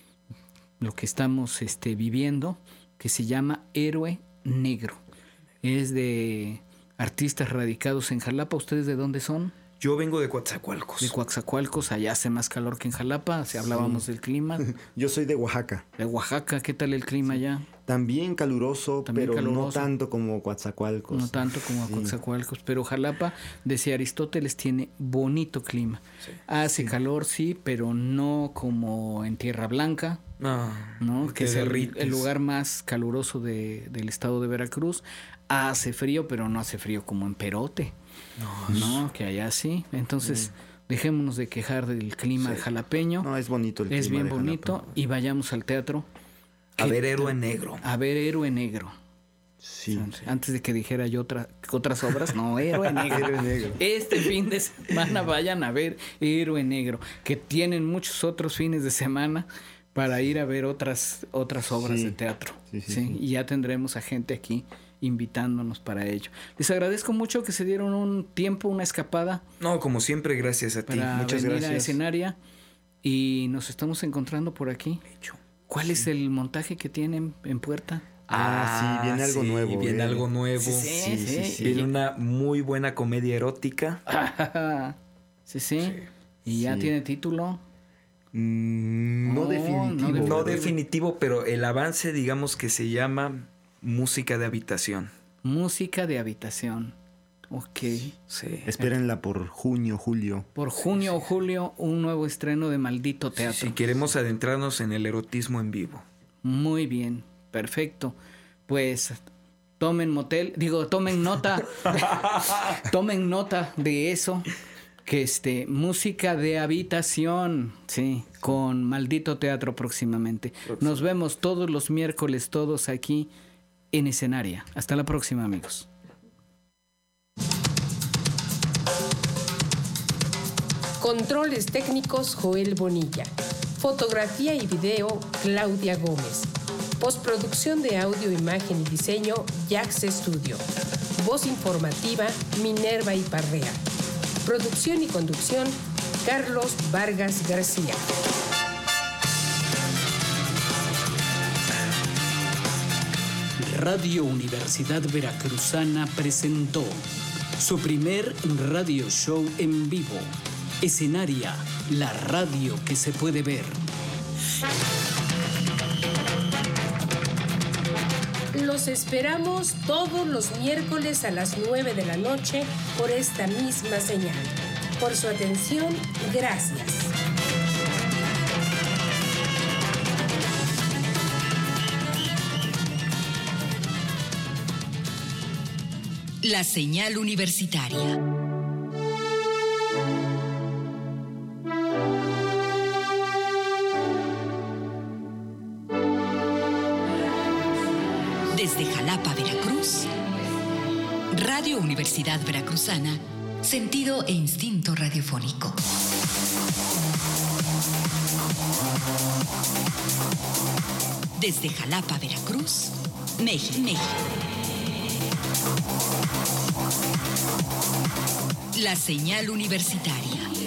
Speaker 4: lo que estamos este, viviendo, que se llama Héroe Negro. Es de artistas radicados en Jalapa. ¿Ustedes de dónde son?
Speaker 5: Yo vengo de Coatzacoalcos.
Speaker 4: De Coatzacoalcos. Allá hace más calor que en Jalapa. Si hablábamos del clima.
Speaker 7: Yo soy de Oaxaca.
Speaker 4: De Oaxaca, ¿qué tal el clima allá?
Speaker 7: También caluroso,
Speaker 4: También
Speaker 7: pero no
Speaker 4: caluroso.
Speaker 7: tanto como Coatzacoalcos.
Speaker 4: No tanto como
Speaker 7: Sí.
Speaker 4: Coatzacoalcos, pero Jalapa, decía Aristóteles, tiene bonito clima. Hace calor, sí, pero no como en Tierra Blanca,
Speaker 5: No,
Speaker 4: ¿no?
Speaker 5: te
Speaker 4: Que es el,
Speaker 5: derrites.
Speaker 4: el lugar más caluroso de- del estado de Veracruz. Hace frío, pero no hace frío como en Perote. No, que allá sí. Entonces, dejémonos de quejar del clima jalapeño.
Speaker 7: No, es bonito el
Speaker 4: es
Speaker 7: clima
Speaker 4: bien
Speaker 7: de Jalapa.
Speaker 4: bonito y vayamos al teatro
Speaker 5: A
Speaker 4: que-
Speaker 5: ver, Héroe Negro.
Speaker 4: a ver Héroe Negro.
Speaker 7: Sí.
Speaker 4: Antes de que dijera yo otra, otras obras, no, Héroe Negro. Este fin de semana vayan a ver Héroe Negro, que tienen muchos otros fines de semana para ir a ver otras, otras obras
Speaker 7: Sí.
Speaker 4: de teatro.
Speaker 7: Sí, sí,
Speaker 4: Sí,
Speaker 7: sí.
Speaker 4: Y ya tendremos a gente aquí invitándonos para ello. Les agradezco mucho que se dieron un tiempo, una escapada
Speaker 5: No, como siempre, gracias a ti.
Speaker 4: para
Speaker 7: muchas
Speaker 4: venir a
Speaker 7: gracias.
Speaker 4: escenaria y nos estamos encontrando por aquí.
Speaker 5: Hecho.
Speaker 4: ¿Cuál es el montaje que tienen en puerta?
Speaker 7: Ah, sí, viene algo nuevo,
Speaker 5: Viene
Speaker 7: eh.
Speaker 5: algo nuevo.
Speaker 4: Sí, sí, sí, sí.
Speaker 5: Viene una muy buena comedia erótica.
Speaker 4: sí, sí, Y ya
Speaker 7: Sí.
Speaker 4: tiene título.
Speaker 7: Mm, no,
Speaker 4: No,
Speaker 7: definitivo.
Speaker 4: no
Speaker 5: No
Speaker 4: definitivo.
Speaker 5: definitivo, pero el avance, digamos que se llama música de habitación.
Speaker 4: Música de habitación. Ok.
Speaker 5: Sí.
Speaker 7: Espérenla por junio, julio.
Speaker 4: Por junio o julio, un nuevo estreno de Maldito Teatro.
Speaker 5: Si queremos adentrarnos en el erotismo en vivo.
Speaker 4: Muy bien, perfecto. Pues tomen motel, digo, tomen nota, tomen nota de eso, que este, música de habitación, sí, con Maldito Teatro próximamente. Nos vemos todos los miércoles, todos aquí en Escenaria. Hasta la próxima, amigos.
Speaker 2: Controles técnicos Joel Bonilla. Fotografía y video Claudia Gómez. Postproducción de audio, imagen y diseño Jax Studio. Voz informativa Minerva Iparrea. Producción y conducción Carlos Vargas García.
Speaker 3: Radio Universidad Veracruzana presentó su primer radio show en vivo. Escenaria, la radio que se puede ver.
Speaker 2: Los esperamos todos los miércoles a las nueve de la noche por esta misma señal. Por su atención, gracias.
Speaker 8: La señal universitaria. Desde Jalapa, Veracruz, Radio Universidad Veracruzana, sentido e instinto radiofónico. Desde Jalapa, Veracruz, México. La señal universitaria.